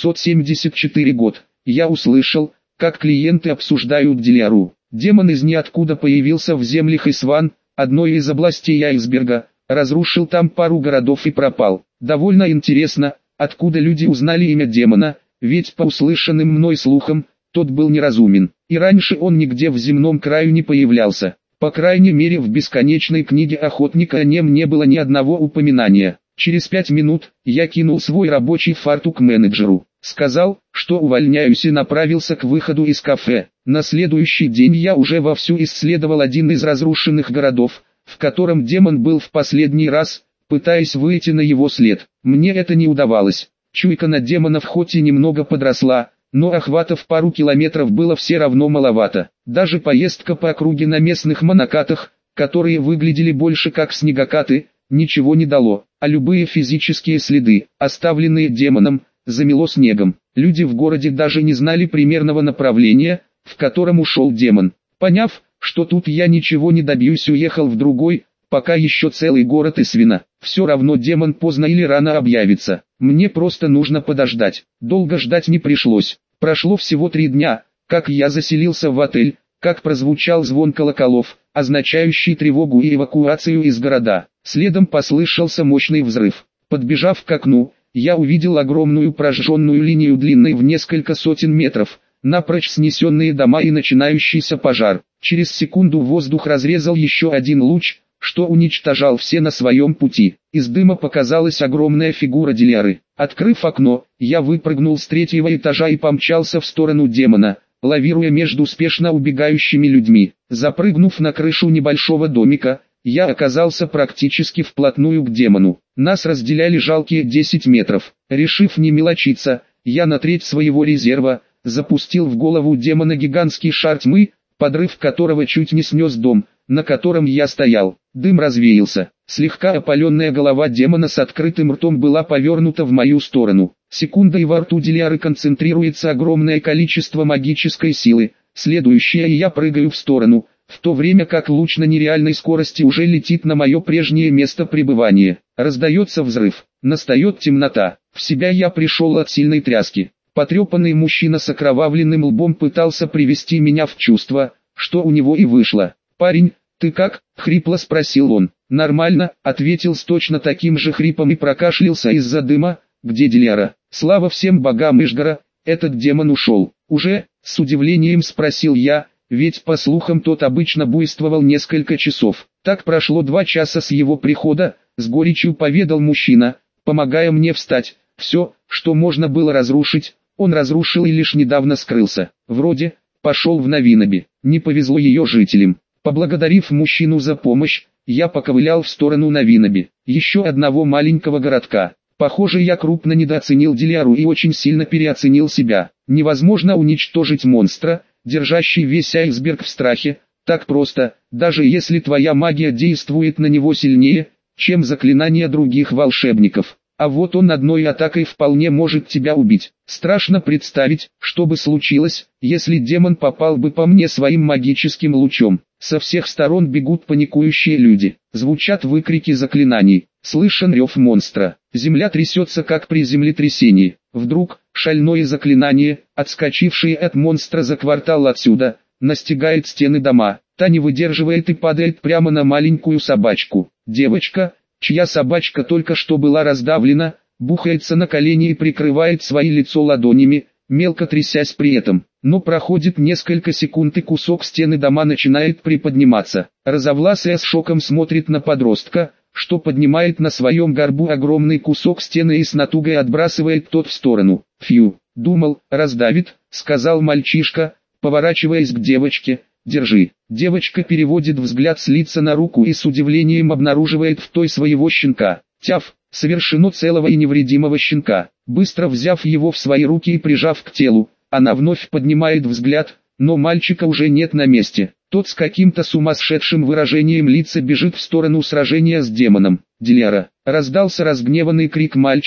Х-774 год, я услышал, как клиенты обсуждают Диляру. Демон из ниоткуда появился в землях Исван, одной из областей айсберга, разрушил там пару городов и пропал. Довольно интересно, откуда люди узнали имя демона, ведь по услышанным мной слухам, тот был неразумен, и раньше он нигде в земном краю не появлялся. По крайней мере в бесконечной книге охотника о нем не было ни одного упоминания. Через 5 минут, я кинул свой рабочий фартук менеджеру, сказал, что увольняюсь и направился к выходу из кафе. На следующий день я уже вовсю исследовал один из разрушенных городов, в котором демон был в последний раз, пытаясь выйти на его след. Мне это не удавалось. Чуйка на демонов хоть и немного подросла, но охвата в пару километров было все равно маловато. Даже поездка по округе на местных монокатах, которые выглядели больше как снегокаты, ничего не дало, а любые физические следы, оставленные демоном, замело снегом. Люди в городе даже не знали примерного направления, в котором ушел демон. Поняв, что тут я ничего не добьюсь, уехал в другой, пока еще целый город Исвина. Все равно демон поздно или рано объявится. Мне просто нужно подождать. Долго ждать не пришлось. Прошло всего 3 дня, как я заселился в отель, как прозвучал звон колоколов, означающий тревогу и эвакуацию из города. Следом послышался мощный взрыв. Подбежав к окну, я увидел огромную прожженную линию длиной в несколько сотен метров, напрочь снесенные дома и начинающийся пожар. Через секунду воздух разрезал еще один луч, что уничтожал все на своем пути. Из дыма показалась огромная фигура Диляры. Открыв окно, я выпрыгнул с 3-го этажа и помчался в сторону демона, лавируя между спешно убегающими людьми. Запрыгнув на крышу небольшого домика, я оказался практически вплотную к демону. Нас разделяли жалкие 10 метров. Решив не мелочиться, я на треть своего резерва запустил в голову демона гигантский шар тьмы, подрыв которого чуть не снес дом, на котором я стоял. Дым развеялся. Слегка опаленная голова демона с открытым ртом была повернута в мою сторону. Секунда, и во рту Диляры концентрируется огромное количество магической силы. Следующая, и я прыгаю в сторону, в то время как луч на нереальной скорости уже летит на мое прежнее место пребывания. Раздается взрыв. Настает темнота. В себя я пришел от сильной тряски. Потрепанный мужчина с окровавленным лбом пытался привести меня в чувство, что у него и вышло. «Парень, ты как?» — хрипло спросил он. «Нормально», — ответил с точно таким же хрипом и прокашлялся из-за дыма. «Где Диляра?» «Слава всем богам Ишгара, этот демон ушел». «Уже?» — с удивлением спросил я, ведь по слухам тот обычно буйствовал несколько часов. «Так прошло 2 часа с его прихода», — с горечью поведал мужчина, помогая мне встать. «Все, что можно было разрушить, он разрушил и лишь недавно скрылся. Вроде, пошел в Навинаби. Не повезло ее жителям». Поблагодарив мужчину за помощь, я поковылял в сторону Навинаби, еще одного маленького городка. Похоже, я крупно недооценил Диляру и очень сильно переоценил себя. Невозможно уничтожить монстра, держащий весь айсберг в страхе, так просто, даже если твоя магия действует на него сильнее, чем заклинания других волшебников. А вот он одной атакой вполне может тебя убить. Страшно представить, что бы случилось, если демон попал бы по мне своим магическим лучом. Со всех сторон бегут паникующие люди. Звучат выкрики заклинаний. Слышен рев монстра. Земля трясется, как при землетрясении. Вдруг, шальное заклинание, отскочившее от монстра за квартал отсюда, настигает стены дома. Та не выдерживает и падает прямо на маленькую собачку. Девочка, чья собачка только что была раздавлена, бухается на колени и прикрывает свое лицо ладонями, мелко трясясь при этом. Но проходит несколько секунд, и кусок стены дома начинает приподниматься. Розовласая с шоком смотрит на подростка, что поднимает на своем горбу огромный кусок стены и с натугой отбрасывает тот в сторону. «Фью, думал, раздавит», — сказал мальчишка, поворачиваясь к девочке. «Держи». Девочка переводит взгляд с лица на руку и с удивлением обнаруживает в той своего щенка. Тяф, совершено целого и невредимого щенка. Быстро взяв его в свои руки и прижав к телу, она вновь поднимает взгляд, но мальчика уже нет на месте. Тот с каким-то сумасшедшим выражением лица бежит в сторону сражения с демоном. «Диляра!» — раздался разгневанный крик мальчика,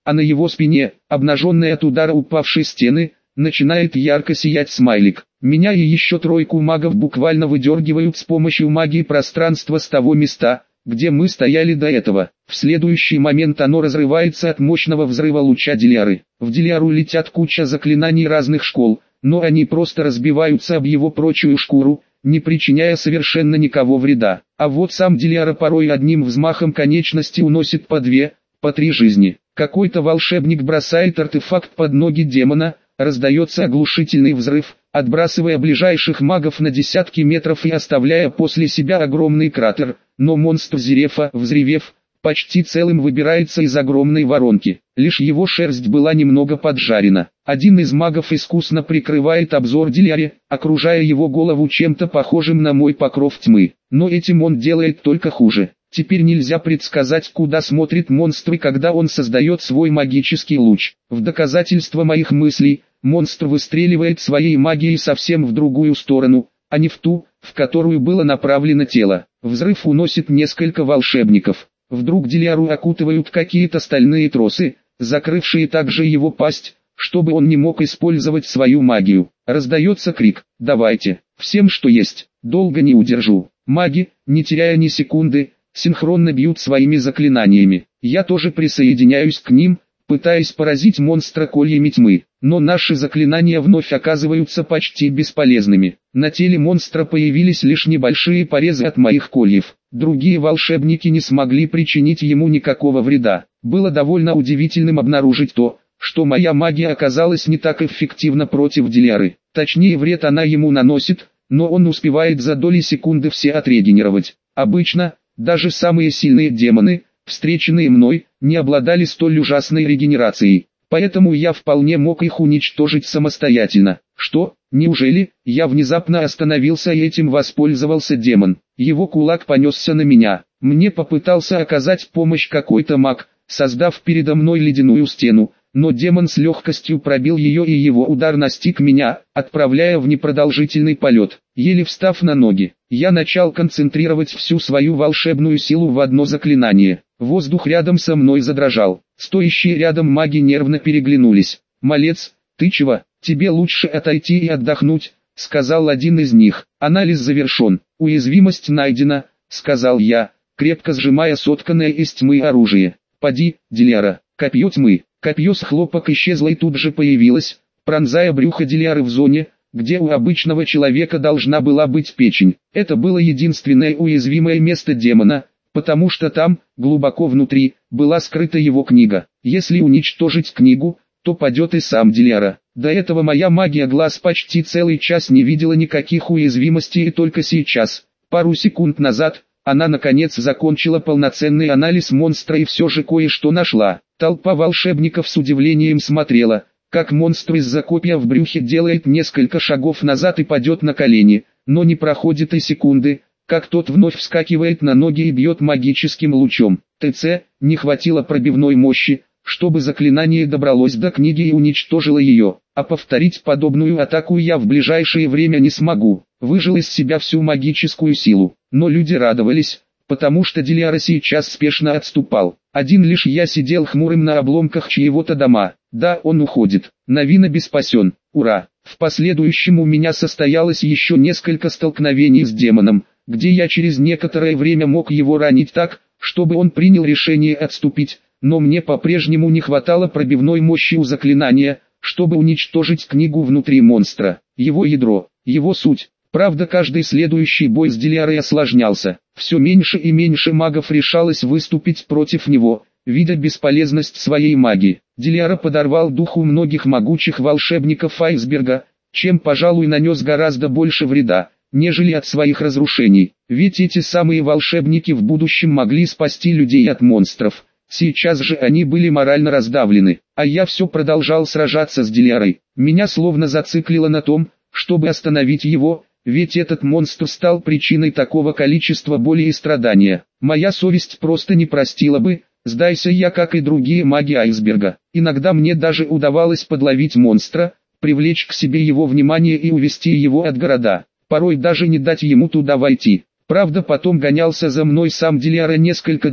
а на его спине, обнаженной от удара упавшей стены, начинает ярко сиять смайлик. Меня и еще тройку магов буквально выдергивают с помощью магии пространства с того места, где мы стояли до этого. В следующий момент оно разрывается от мощного взрыва луча Диляры. В Диляру летят куча заклинаний разных школ, но они просто разбиваются об его прочую шкуру, не причиняя совершенно никого вреда. А вот сам Диляра порой одним взмахом конечности уносит по 2, по 3 жизни. Какой-то волшебник бросает артефакт под ноги демона, раздается оглушительный взрыв, отбрасывая ближайших магов на десятки метров и оставляя после себя огромный кратер, но монстр Зерефа, взревев, почти целым выбирается из огромной воронки. Лишь его шерсть была немного поджарена. Один из магов искусно прикрывает обзор Диляре, окружая его голову чем-то похожим на мой покров тьмы. Но этим он делает только хуже. Теперь нельзя предсказать, куда смотрит монстр, когда он создает свой магический луч. В доказательство моих мыслей, монстр выстреливает своей магией совсем в другую сторону, а не в ту, в которую было направлено тело. Взрыв уносит несколько волшебников. Вдруг Диляру окутывают какие-то стальные тросы, закрывшие также его пасть, чтобы он не мог использовать свою магию. Раздается крик: «Давайте, всем что есть, долго не удержу». Маги, не теряя ни секунды, синхронно бьют своими заклинаниями. Я тоже присоединяюсь к ним, пытаясь поразить монстра кольями тьмы, но наши заклинания вновь оказываются почти бесполезными. На теле монстра появились лишь небольшие порезы от моих кольев. Другие волшебники не смогли причинить ему никакого вреда. Было довольно удивительным обнаружить то, что моя магия оказалась не так эффективна против Диляры. Точнее, вред она ему наносит, но он успевает за доли секунды все отрегенерировать. Обычно, даже самые сильные демоны, встреченные мной, не обладали столь ужасной регенерацией, поэтому я вполне мог их уничтожить самостоятельно. Что, неужели, я внезапно остановился и этим воспользовался демон? Его кулак понесся на меня. Мне попытался оказать помощь какой-то маг, создав передо мной ледяную стену, но демон с легкостью пробил ее, и его удар настиг меня, отправляя в непродолжительный полет. Еле встав на ноги, я начал концентрировать всю свою волшебную силу в одно заклинание. Воздух рядом со мной задрожал. Стоящие рядом маги нервно переглянулись. «Малец, ты чего? Тебе лучше отойти и отдохнуть», — сказал один из них. «Анализ завершен. Уязвимость найдена», — сказал я, крепко сжимая сотканное из тьмы оружие. «Поди, Диляра, копье тьмы». Копье с хлопок исчезло и тут же появилось, пронзая брюхо Диляры в зоне, где у обычного человека должна была быть печень. Это было единственное уязвимое место демона, потому что там, глубоко внутри, была скрыта его книга. Если уничтожить книгу, то падет и сам Диляра. До этого моя магия глаз почти целый час не видела никаких уязвимостей, и только сейчас, пару секунд назад, она наконец закончила полноценный анализ монстра и все же кое-что нашла. Толпа волшебников с удивлением смотрела, как монстр из-за копья в брюхе делает несколько шагов назад и падет на колени, но не проходит и секунды, как тот вновь вскакивает на ноги и бьет магическим лучом. ТЦ, не хватило пробивной мощи, чтобы заклинание добралось до книги и уничтожило ее, а повторить подобную атаку я в ближайшее время не смогу. Выжил из себя всю магическую силу, но люди радовались, потому что Диляра сейчас спешно отступал. Один лишь я сидел хмурым на обломках чьего-то дома. Да, он уходит. Навинаби спасен. Ура! В последующем у меня состоялось еще несколько столкновений с демоном, где я через некоторое время мог его ранить так, чтобы он принял решение отступить, но мне по-прежнему не хватало пробивной мощи у заклинания, чтобы уничтожить книгу внутри монстра, его ядро, его суть. Правда, каждый следующий бой с Дилярой осложнялся. Все меньше и меньше магов решалось выступить против него, видя бесполезность своей магии. Диляра подорвал дух у многих могучих волшебников айсберга, чем, пожалуй, нанес гораздо больше вреда, нежели от своих разрушений. Ведь эти самые волшебники в будущем могли спасти людей от монстров. Сейчас же они были морально раздавлены, а я все продолжал сражаться с Дилярой. Меня словно зациклило на том, чтобы остановить его, ведь этот монстр стал причиной такого количества боли и страдания. Моя совесть просто не простила бы, сдайся я, как и другие маги айсберга. Иногда мне даже удавалось подловить монстра, привлечь к себе его внимание и увести его от города. Порой даже не дать ему туда войти. Правда, потом гонялся за мной сам Диляра несколько дней,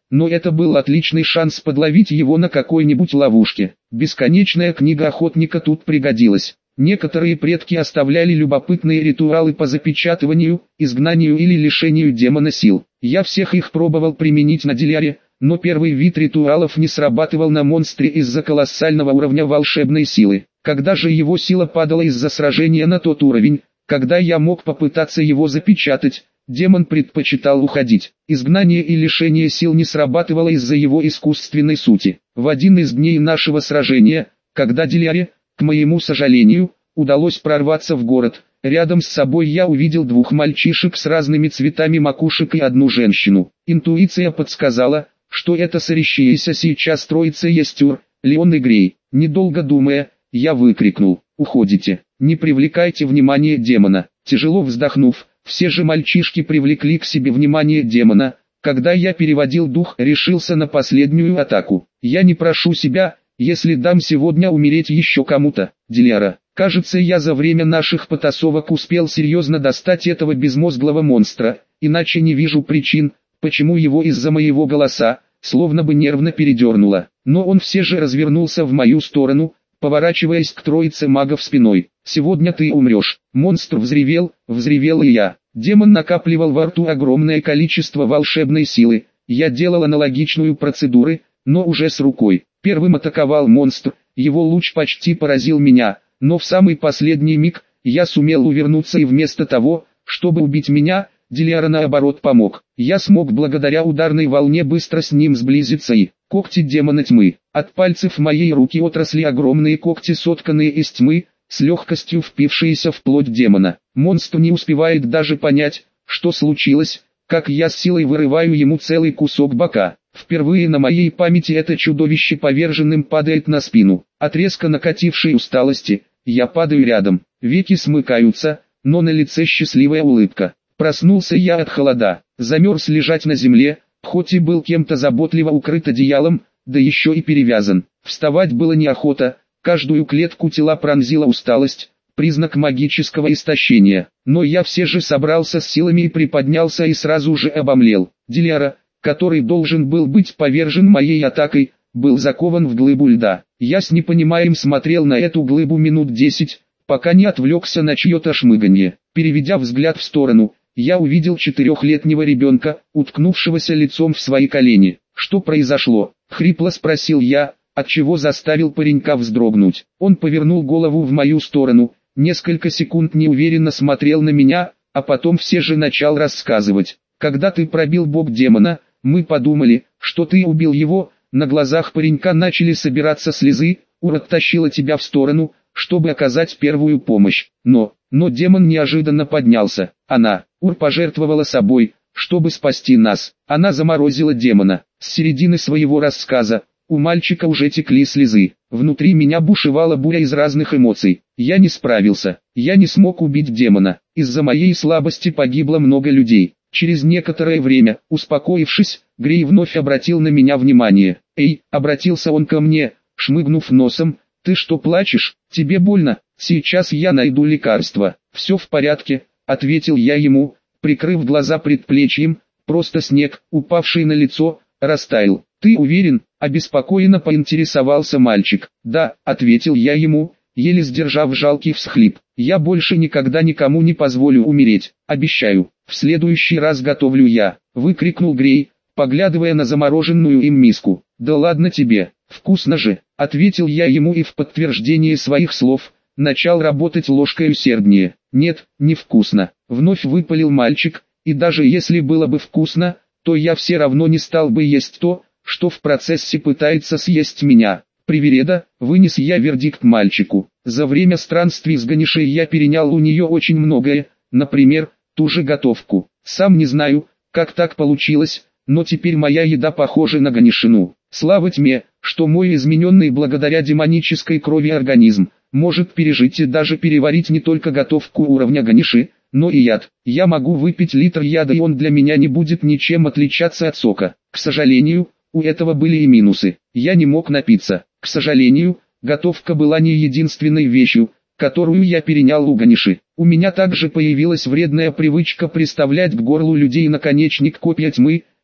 но это был отличный шанс подловить его на какой-нибудь ловушке. Бесконечная книга охотника тут пригодилась. Некоторые предки оставляли любопытные ритуалы по запечатыванию, изгнанию или лишению демона сил. Я всех их пробовал применить на Диляре, но первый вид ритуалов не срабатывал на монстре из-за колоссального уровня волшебной силы. Когда же его сила падала из-за сражения на тот уровень, когда я мог попытаться его запечатать, демон предпочитал уходить. Изгнание и лишение сил не срабатывало из-за его искусственной сути. В один из дней нашего сражения, когда Диляре, к моему сожалению, удалось прорваться в город, рядом с собой я увидел двух мальчишек с разными цветами макушек и одну женщину. Интуиция подсказала, что это сорящиеся сейчас троица Естюр, Леон и Грей. Недолго думая, я выкрикнул: «Уходите, не привлекайте внимание демона». Тяжело вздохнув, все же мальчишки привлекли к себе внимание демона. Когда я переводил дух, решился на последнюю атаку. Я не прошу себя, если дам сегодня умереть еще кому-то. Диляра, кажется, я за время наших потасовок успел серьезно достать этого безмозглого монстра, иначе не вижу причин, почему его из-за моего голоса, словно бы нервно передернуло. Но он все же развернулся в мою сторону, поворачиваясь к троице магов спиной. «Сегодня ты умрешь». Монстр взревел и я. Демон накапливал во рту огромное количество волшебной силы. Я делал аналогичную процедуру, но уже с рукой. Первым атаковал монстр, его луч почти поразил меня, но в самый последний миг, я сумел увернуться и вместо того, чтобы убить меня, Диляра наоборот помог. Я смог благодаря ударной волне быстро с ним сблизиться и... Когти демона тьмы. От пальцев моей руки отросли огромные когти, сотканные из тьмы, с легкостью впившиеся в плоть демона. Монстр не успевает даже понять, что случилось, как я с силой вырываю ему целый кусок бока. Впервые на моей памяти это чудовище поверженным падает на спину. От резко накатившей усталости, я падаю рядом. Веки смыкаются, но на лице счастливая улыбка. Проснулся я от холода, замерз лежать на земле, хоть и был кем-то заботливо укрыт одеялом, да еще и перевязан. Вставать было неохота, каждую клетку тела пронзила усталость, признак магического истощения. Но я все же собрался с силами и приподнялся и сразу же обомлел. Диляра, который должен был быть повержен моей атакой, был закован в глыбу льда. Я с непониманием смотрел на эту глыбу минут 10, пока не отвлекся на чье-то шмыганье. Переведя взгляд в сторону, я увидел 4-летнего ребенка, уткнувшегося лицом в свои колени. «Что произошло?» — хрипло спросил я, отчего заставил паренька вздрогнуть. Он повернул голову в мою сторону, несколько секунд неуверенно смотрел на меня, а потом все же начал рассказывать. «Когда ты пробил бок демона, мы подумали, что ты убил его». На глазах паренька начали собираться слезы. «Урод тащила тебя в сторону, чтобы оказать первую помощь. Но демон неожиданно поднялся. Ур пожертвовала собой, чтобы спасти нас. Она заморозила демона». С середины своего рассказа у мальчика уже текли слезы. Внутри меня бушевала буря из разных эмоций. Я не справился. Я не смог убить демона. Из-за моей слабости погибло много людей. Через некоторое время, успокоившись, Грей вновь обратил на меня внимание. «Эй», — обратился он ко мне, шмыгнув носом, — «ты что, плачешь? Тебе больно? Сейчас я найду лекарство». «Все в порядке», — ответил я ему, прикрыв глаза предплечьем, просто снег, упавший на лицо, растаял. «Ты уверен?» — обеспокоенно поинтересовался мальчик. «Да», — ответил я ему, еле сдержав жалкий всхлип. «Я больше никогда никому не позволю умереть, обещаю. В следующий раз готовлю я», — выкрикнул Грей, поглядывая на замороженную им миску. «Да ладно тебе, вкусно же», — ответил я ему и в подтверждение своих слов начал работать ложкой усерднее. «Нет, не вкусно», — вновь выпалил мальчик, «и даже если было бы вкусно, то я все равно не стал бы есть то, что в процессе пытается съесть меня». «Привереда», — вынес я вердикт мальчику. За время странствий с Ганишей я перенял у нее очень многое, например, ту же готовку. Сам не знаю, как так получилось, но теперь моя еда похожа на Ганишину. Слава тьме, что мой измененный благодаря демонической крови организм может пережить и даже переварить не только готовку уровня Ганиши, но и яд. Я могу выпить литр яда, и он для меня не будет ничем отличаться от сока. К сожалению, у этого были и минусы. Я не мог напиться. К сожалению, готовка была не единственной вещью, которую я перенял у Ганиши. У меня также появилась вредная привычка приставлять к горлу людей наконечник копья тьмы.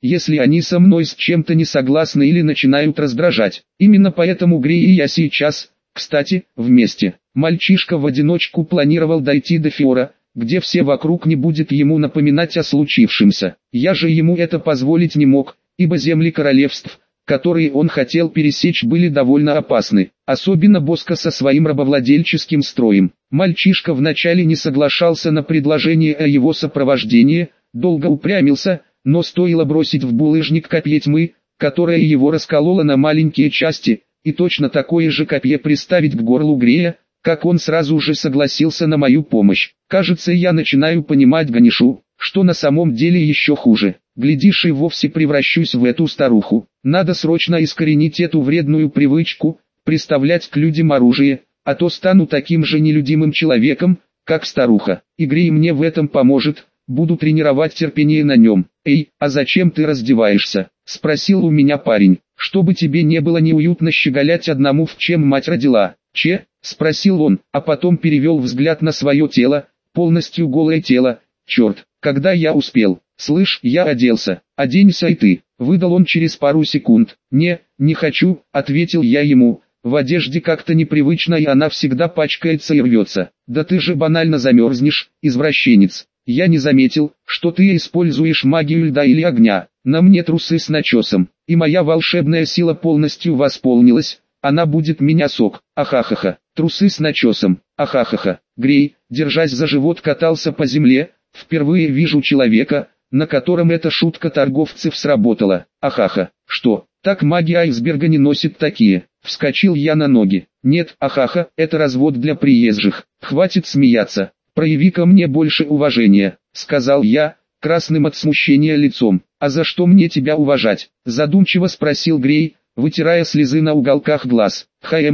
если они со мной с чем-то не согласны или начинают раздражать. Именно поэтому Грей и я сейчас, кстати, вместе. Мальчишка в одиночку планировал дойти до Фиора, где все вокруг не будет ему напоминать о случившемся. Я же ему это позволить не мог, ибо земли королевств, которые он хотел пересечь, были довольно опасны, особенно Боско со своим рабовладельческим строем. Мальчишка вначале не соглашался на предложение о его сопровождении, долго упрямился, но стоило бросить в булыжник копье тьмы, которое его раскололо на маленькие части, и точно такое же копье приставить к горлу Грея, как он сразу же согласился на мою помощь. Кажется, я начинаю понимать Ганишу, что на самом деле еще хуже. Глядишь, и вовсе превращусь в эту старуху. Надо срочно искоренить эту вредную привычку, приставлять к людям оружие, а то стану таким же нелюдимым человеком, как старуха. И Грей мне в этом поможет, буду тренировать терпение на нем. «Эй, а зачем ты раздеваешься?» — спросил у меня парень. «Чтобы тебе не было неуютно щеголять одному, в чем мать родила». «Че?» — спросил он, а потом перевел взгляд на свое тело, полностью голое тело. «Черт, когда я успел?» «Слышь, я оделся, оденься и ты», — выдал он через пару секунд. Не хочу», — ответил я ему, «в одежде как-то непривычно и она всегда пачкается и рвется». «Да ты же банально замерзнешь, извращенец. Я не заметил, что ты используешь магию льда или огня. На мне трусы с начесом, и моя волшебная сила полностью восполнилась, она будет меня сок». Ахахаха, трусы с начесом, ахахаха. Грей, держась за живот, катался по земле. Впервые вижу человека, на котором эта шутка торговцев сработала. Ахаха, что, так маги айсберга не носит такие? Вскочил я на ноги. Нет, ахаха, это развод для приезжих. Хватит смеяться, прояви ко мне больше уважения, сказал я, красным от смущения лицом. А за что мне тебя уважать? Задумчиво спросил Грей, вытирая слезы на уголках глаз.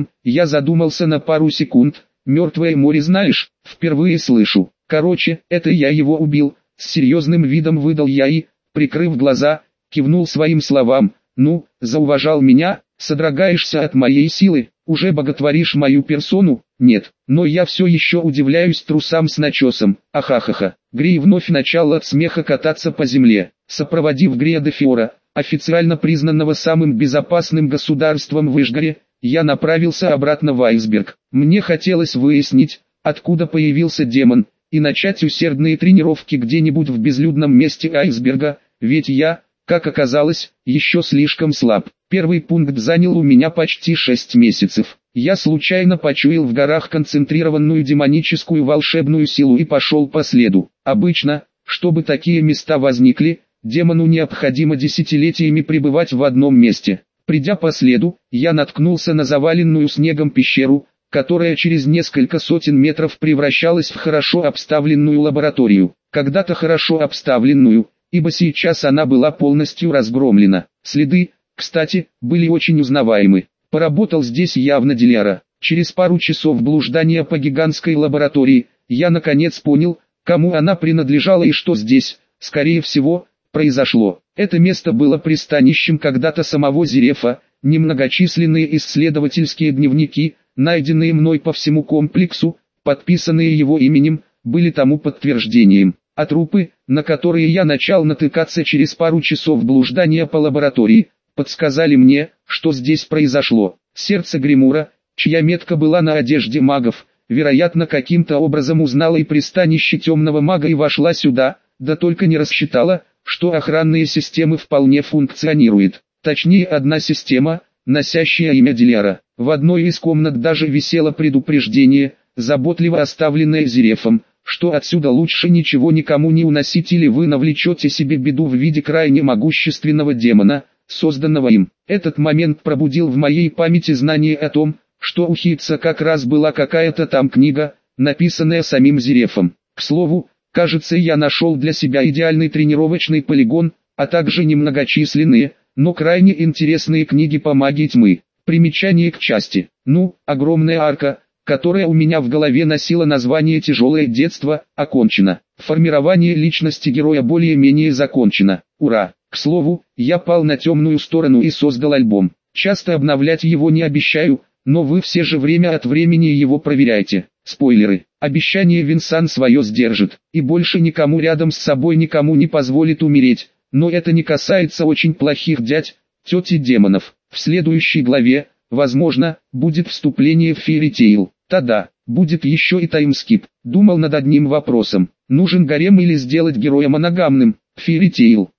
Я задумался на пару секунд. Мертвое море знаешь? Впервые слышу. Короче, это я его убил. С серьезным видом выдал я и, прикрыв глаза, кивнул своим словам. Ну, зауважал меня, содрогаешься от моей силы, уже боготворишь мою персону? Нет, но я все еще удивляюсь трусам с начесом. Ахахаха. Грей вновь начал от смеха кататься по земле. Сопроводив Грея до Фиора, официально признанного самым безопасным государством в Ишгаре, я направился обратно в айсберг. Мне хотелось выяснить, откуда появился демон, и начать усердные тренировки где-нибудь в безлюдном месте айсберга, ведь я, как оказалось, еще слишком слаб. Первый пункт занял у меня почти 6 месяцев. Я случайно почуял в горах концентрированную демоническую волшебную силу и пошел по следу. Обычно, чтобы такие места возникли, демону необходимо десятилетиями пребывать в одном месте. Придя по следу, я наткнулся на заваленную снегом пещеру, которая через несколько сотен метров превращалась в хорошо обставленную лабораторию. Когда-то хорошо обставленную, ибо сейчас она была полностью разгромлена. Следы, кстати, были очень узнаваемы. Поработал здесь явно Диляра. Через пару часов блуждания по гигантской лаборатории, я наконец понял, кому она принадлежала и что здесь, скорее всего, произошло. Это место было пристанищем когда-то самого Зерефа. Немногочисленные исследовательские дневники, найденные мной по всему комплексу, подписанные его именем, были тому подтверждением. А трупы, на которые я начал натыкаться через пару часов блуждания по лаборатории, подсказали мне, что здесь произошло. Сердце Гримура, чья метка была на одежде магов, вероятно каким-то образом узнала и пристанище темного мага и вошла сюда, да только не рассчитала, что охранные системы вполне функционируют. Точнее, одна система, носящая имя Диляра. В одной из комнат даже висело предупреждение, заботливо оставленное Зерефом, что отсюда лучше ничего никому не уносить, или вы навлечете себе беду в виде крайне могущественного демона, созданного им. Этот момент пробудил в моей памяти знание о том, что у Хитца как раз была какая-то там книга, написанная самим Зерефом. К слову, кажется, я нашел для себя идеальный тренировочный полигон, а также немногочисленные, но крайне интересные книги по магии тьмы. Примечание к части. Огромная арка, которая у меня в голове носила название «Тяжелое детство», окончена. Формирование личности героя более-менее закончено. Ура! К слову, я пал на темную сторону и создал альбом. Часто обновлять его не обещаю, но вы все же время от времени его проверяйте. Спойлеры. Обещание Винсан свое сдержит, и больше никому рядом с собой никому не позволит умереть, Но это не касается очень плохих дядь, тети демонов. В следующей главе, возможно, будет вступление в Fairy Tail. Тогда, будет еще и таймскип. Думал над одним вопросом. Нужен гарем или сделать героя моногамным? Fairy Tail.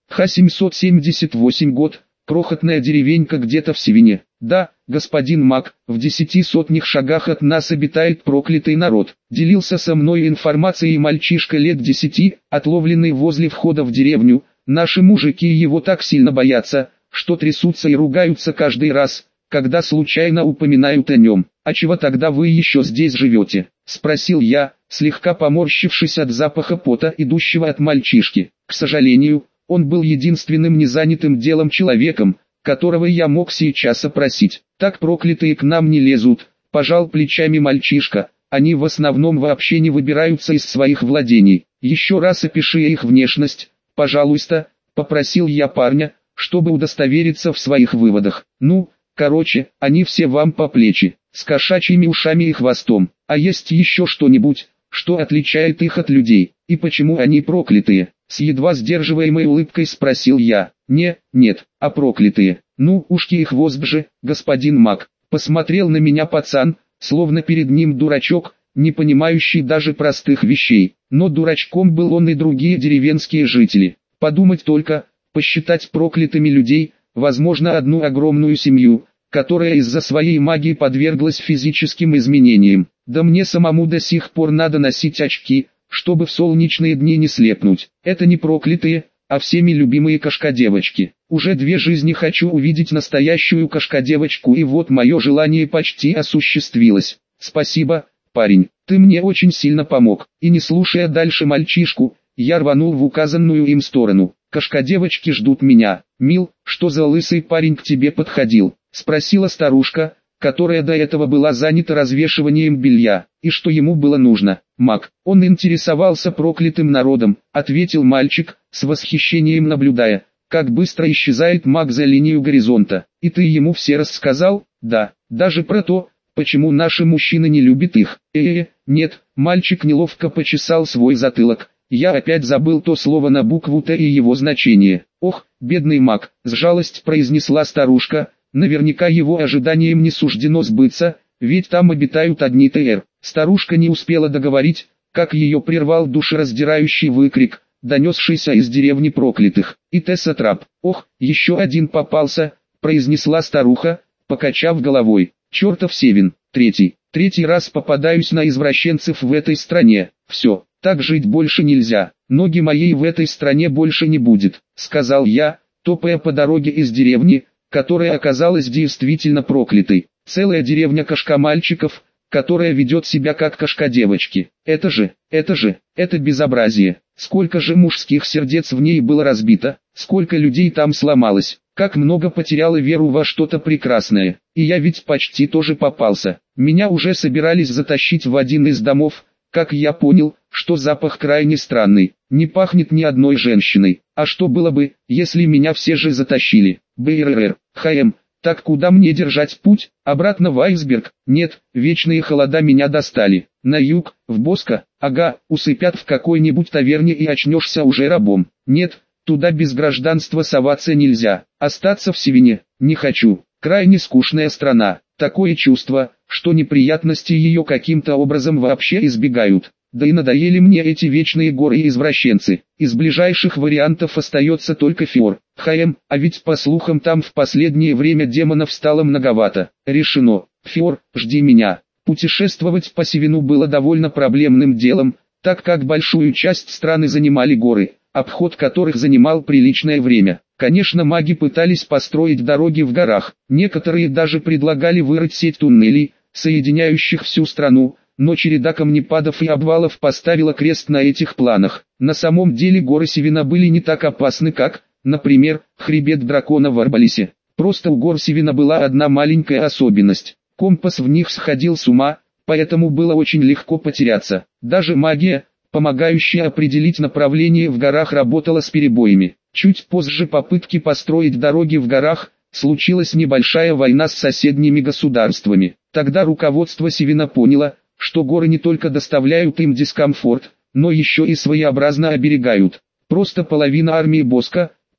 Х-778 год. Крохотная деревенька где-то в Севине. Да, господин Мак, в 10 сотнях шагах от нас обитает проклятый народ. Делился со мной информацией мальчишка лет 10, отловленный возле входа в деревню. Наши мужики его так сильно боятся, что трясутся и ругаются каждый раз, когда случайно упоминают о нем. «А чего тогда вы еще здесь живете?» – спросил я, слегка поморщившись от запаха пота, идущего от мальчишки. К сожалению, он был единственным незанятым делом человеком, которого я мог сейчас опросить. «Так проклятые к нам не лезут», – пожал плечами мальчишка. «Они в основном вообще не выбираются из своих владений. Еще раз опиши их внешность, пожалуйста», – попросил я парня, чтобы удостовериться в своих выводах. «Ну, короче, они все вам по плечи, с кошачьими ушами и хвостом. А есть еще что-нибудь, что отличает их от людей, и почему они проклятые?» С едва сдерживаемой улыбкой спросил я. Нет, а проклятые. Ну, ушки и хвост же, господин Мак. Посмотрел на меня пацан, словно перед ним дурачок, не понимающий даже простых вещей. Но дурачком был он и другие деревенские жители. Подумать только, посчитать проклятыми людей, возможно, одну огромную семью, которая из-за своей магии подверглась физическим изменениям. Да мне самому до сих пор надо носить очки, чтобы в солнечные дни не слепнуть. Это не проклятые, а всеми любимые кошкодевочки. Уже 2 жизни хочу увидеть настоящую кошкодевочку, и вот мое желание почти осуществилось. Спасибо, парень, ты мне очень сильно помог. И не слушая дальше мальчишку, я рванул в указанную им сторону. Кошкодевочки ждут меня. «Мил, что за лысый парень к тебе подходил?» — спросила старушка, которая до этого была занята развешиванием белья. «И что ему было нужно?» «Маг, он интересовался проклятым народом», — ответил мальчик, с восхищением наблюдая, как быстро исчезает маг за линию горизонта. «И ты ему все рассказал?» «Да, даже про то, почему наши мужчины не любят их». Нет», — мальчик неловко почесал свой затылок. «Я опять забыл то слово на букву Т и его значение». «Ох, бедный маг», — с жалостью произнесла старушка, — «наверняка его ожиданиям не суждено сбыться, ведь там обитают одни ТР». Старушка не успела договорить, как ее прервал душераздирающий выкрик, донесшийся из деревни проклятых. «И Тесса-трап! Ох, еще один попался», — произнесла старуха, покачав головой. «Чертов Севин! Третий раз попадаюсь на извращенцев в этой стране. Все, так жить больше нельзя. Ноги моей в этой стране больше не будет», — сказал я, топая по дороге из деревни, которая оказалась действительно проклятой. Целая деревня кошкомальчиков, которая ведет себя как кошка-девочки. Это безобразие. Сколько же мужских сердец в ней было разбито, сколько людей там сломалось, как много потеряло веру во что-то прекрасное. И я ведь почти тоже попался. Меня уже собирались затащить в один из домов, как я понял, что запах крайне странный, не пахнет ни одной женщиной. А что было бы, если меня все же затащили? Так куда мне держать путь? Обратно в айсберг? Нет, вечные холода меня достали. На юг, в Боско? Ага, усыпят в какой-нибудь таверне и очнешься уже рабом. Нет, туда без гражданства соваться нельзя. Остаться в Севине? Не хочу. Крайне скучная страна. Такое чувство, что неприятности ее каким-то образом вообще избегают. Да и надоели мне эти вечные горы и извращенцы. Из ближайших вариантов остается только Фиор. А ведь по слухам там в последнее время демонов стало многовато. Решено. Фиор, жди меня. Путешествовать по Севину было довольно проблемным делом, так как большую часть страны занимали горы, обход которых занимал приличное время. Конечно, маги пытались построить дороги в горах, некоторые даже предлагали вырыть сеть туннелей, соединяющих всю страну, но череда камнепадов и обвалов поставила крест на этих планах. На самом деле горы Севина были не так опасны, как, например, хребет дракона в Арбалисе. Просто у гор Севина была одна маленькая особенность. Компас в них сходил с ума, поэтому было очень легко потеряться. Даже магия, помогающая определить направление в горах, работала с перебоями. Чуть позже попытки построить дороги в горах, случилась небольшая война с соседними государствами. Тогда руководство Севина поняло, что горы не только доставляют им дискомфорт, но еще и своеобразно оберегают. Просто половина армии Боско,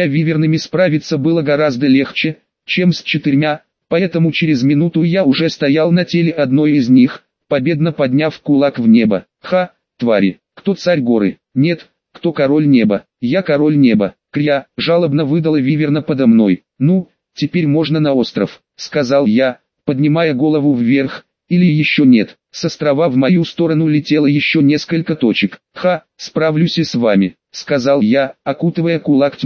вивернами справиться было гораздо легче, чем с 4, поэтому через минуту я уже стоял на теле одной из них, победно подняв кулак в небо. Ха, твари, кто царь горы? Нет, кто король неба? Я король неба. Кря, жалобно выдала виверна подо мной. Ну, теперь можно на остров, сказал я, поднимая голову вверх. Или еще нет, с острова в мою сторону летело еще несколько точек. Ха, справлюсь и с вами, сказал я, окутывая кулак тьмой.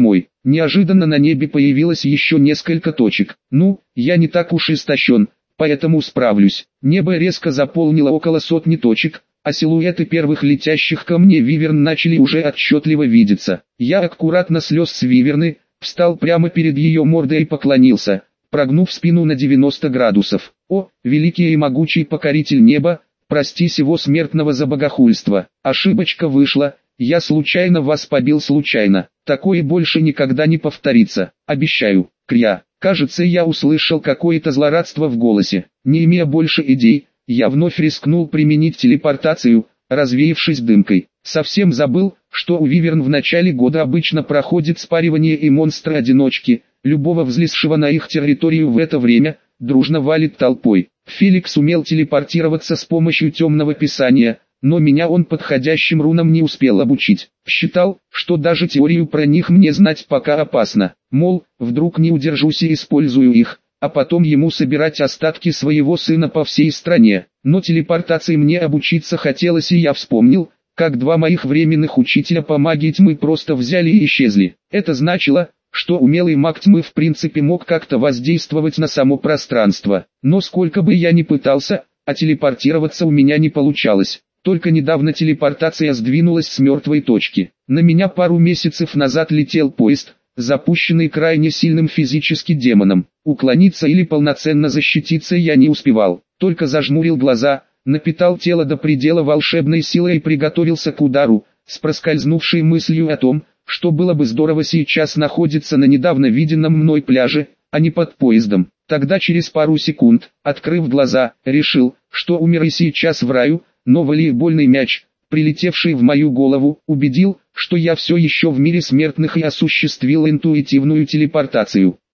Неожиданно на небе появилось еще несколько точек. Ну, я не так уж истощен, поэтому справлюсь. Небо резко заполнило около сотни точек, а силуэты первых летящих ко мне виверн начали уже отчетливо видеться. Я аккуратно слез с виверны, встал прямо перед ее мордой и поклонился, прогнув спину на 90 градусов. «О, великий и могучий покоритель неба, прости сего смертного за богохульство. Ошибочка вышла, я случайно вас побил случайно. Такое больше никогда не повторится, обещаю». Кря. Кажется, я услышал какое-то злорадство в голосе. Не имея больше идей, я вновь рискнул применить телепортацию, развеявшись дымкой. Совсем забыл, что у виверн в начале года обычно проходит спаривание, и монстры-одиночки, любого взлезшего на их территорию в это время, дружно валит толпой. Феликс умел телепортироваться с помощью темного писания, но меня он подходящим рунам не успел обучить. Считал, что даже теорию про них мне знать пока опасно. Мол, вдруг не удержусь и использую их, а потом ему собирать остатки своего сына по всей стране. Но телепортации мне обучиться хотелось, и я вспомнил, как два моих временных учителя по магии тьмы просто взяли и исчезли. Это значило, что умелый маг тьмы в принципе мог как-то воздействовать на само пространство. Но сколько бы я ни пытался, а телепортироваться у меня не получалось. Только недавно телепортация сдвинулась с мертвой точки. На меня пару месяцев назад летел поезд, запущенный крайне сильным физически демоном. Уклониться или полноценно защититься я не успевал, только зажмурил глаза, напитал тело до предела волшебной силой и приготовился к удару, с проскользнувшей мыслью о том, что было бы здорово сейчас находиться на недавно виденном мной пляже, а не под поездом. Тогда через пару секунд, открыв глаза, решил, что умер и сейчас в раю, но волейбольный мяч, прилетевший в мою голову, убедил, что я все еще в мире смертных и осуществил интуитивную телепортацию.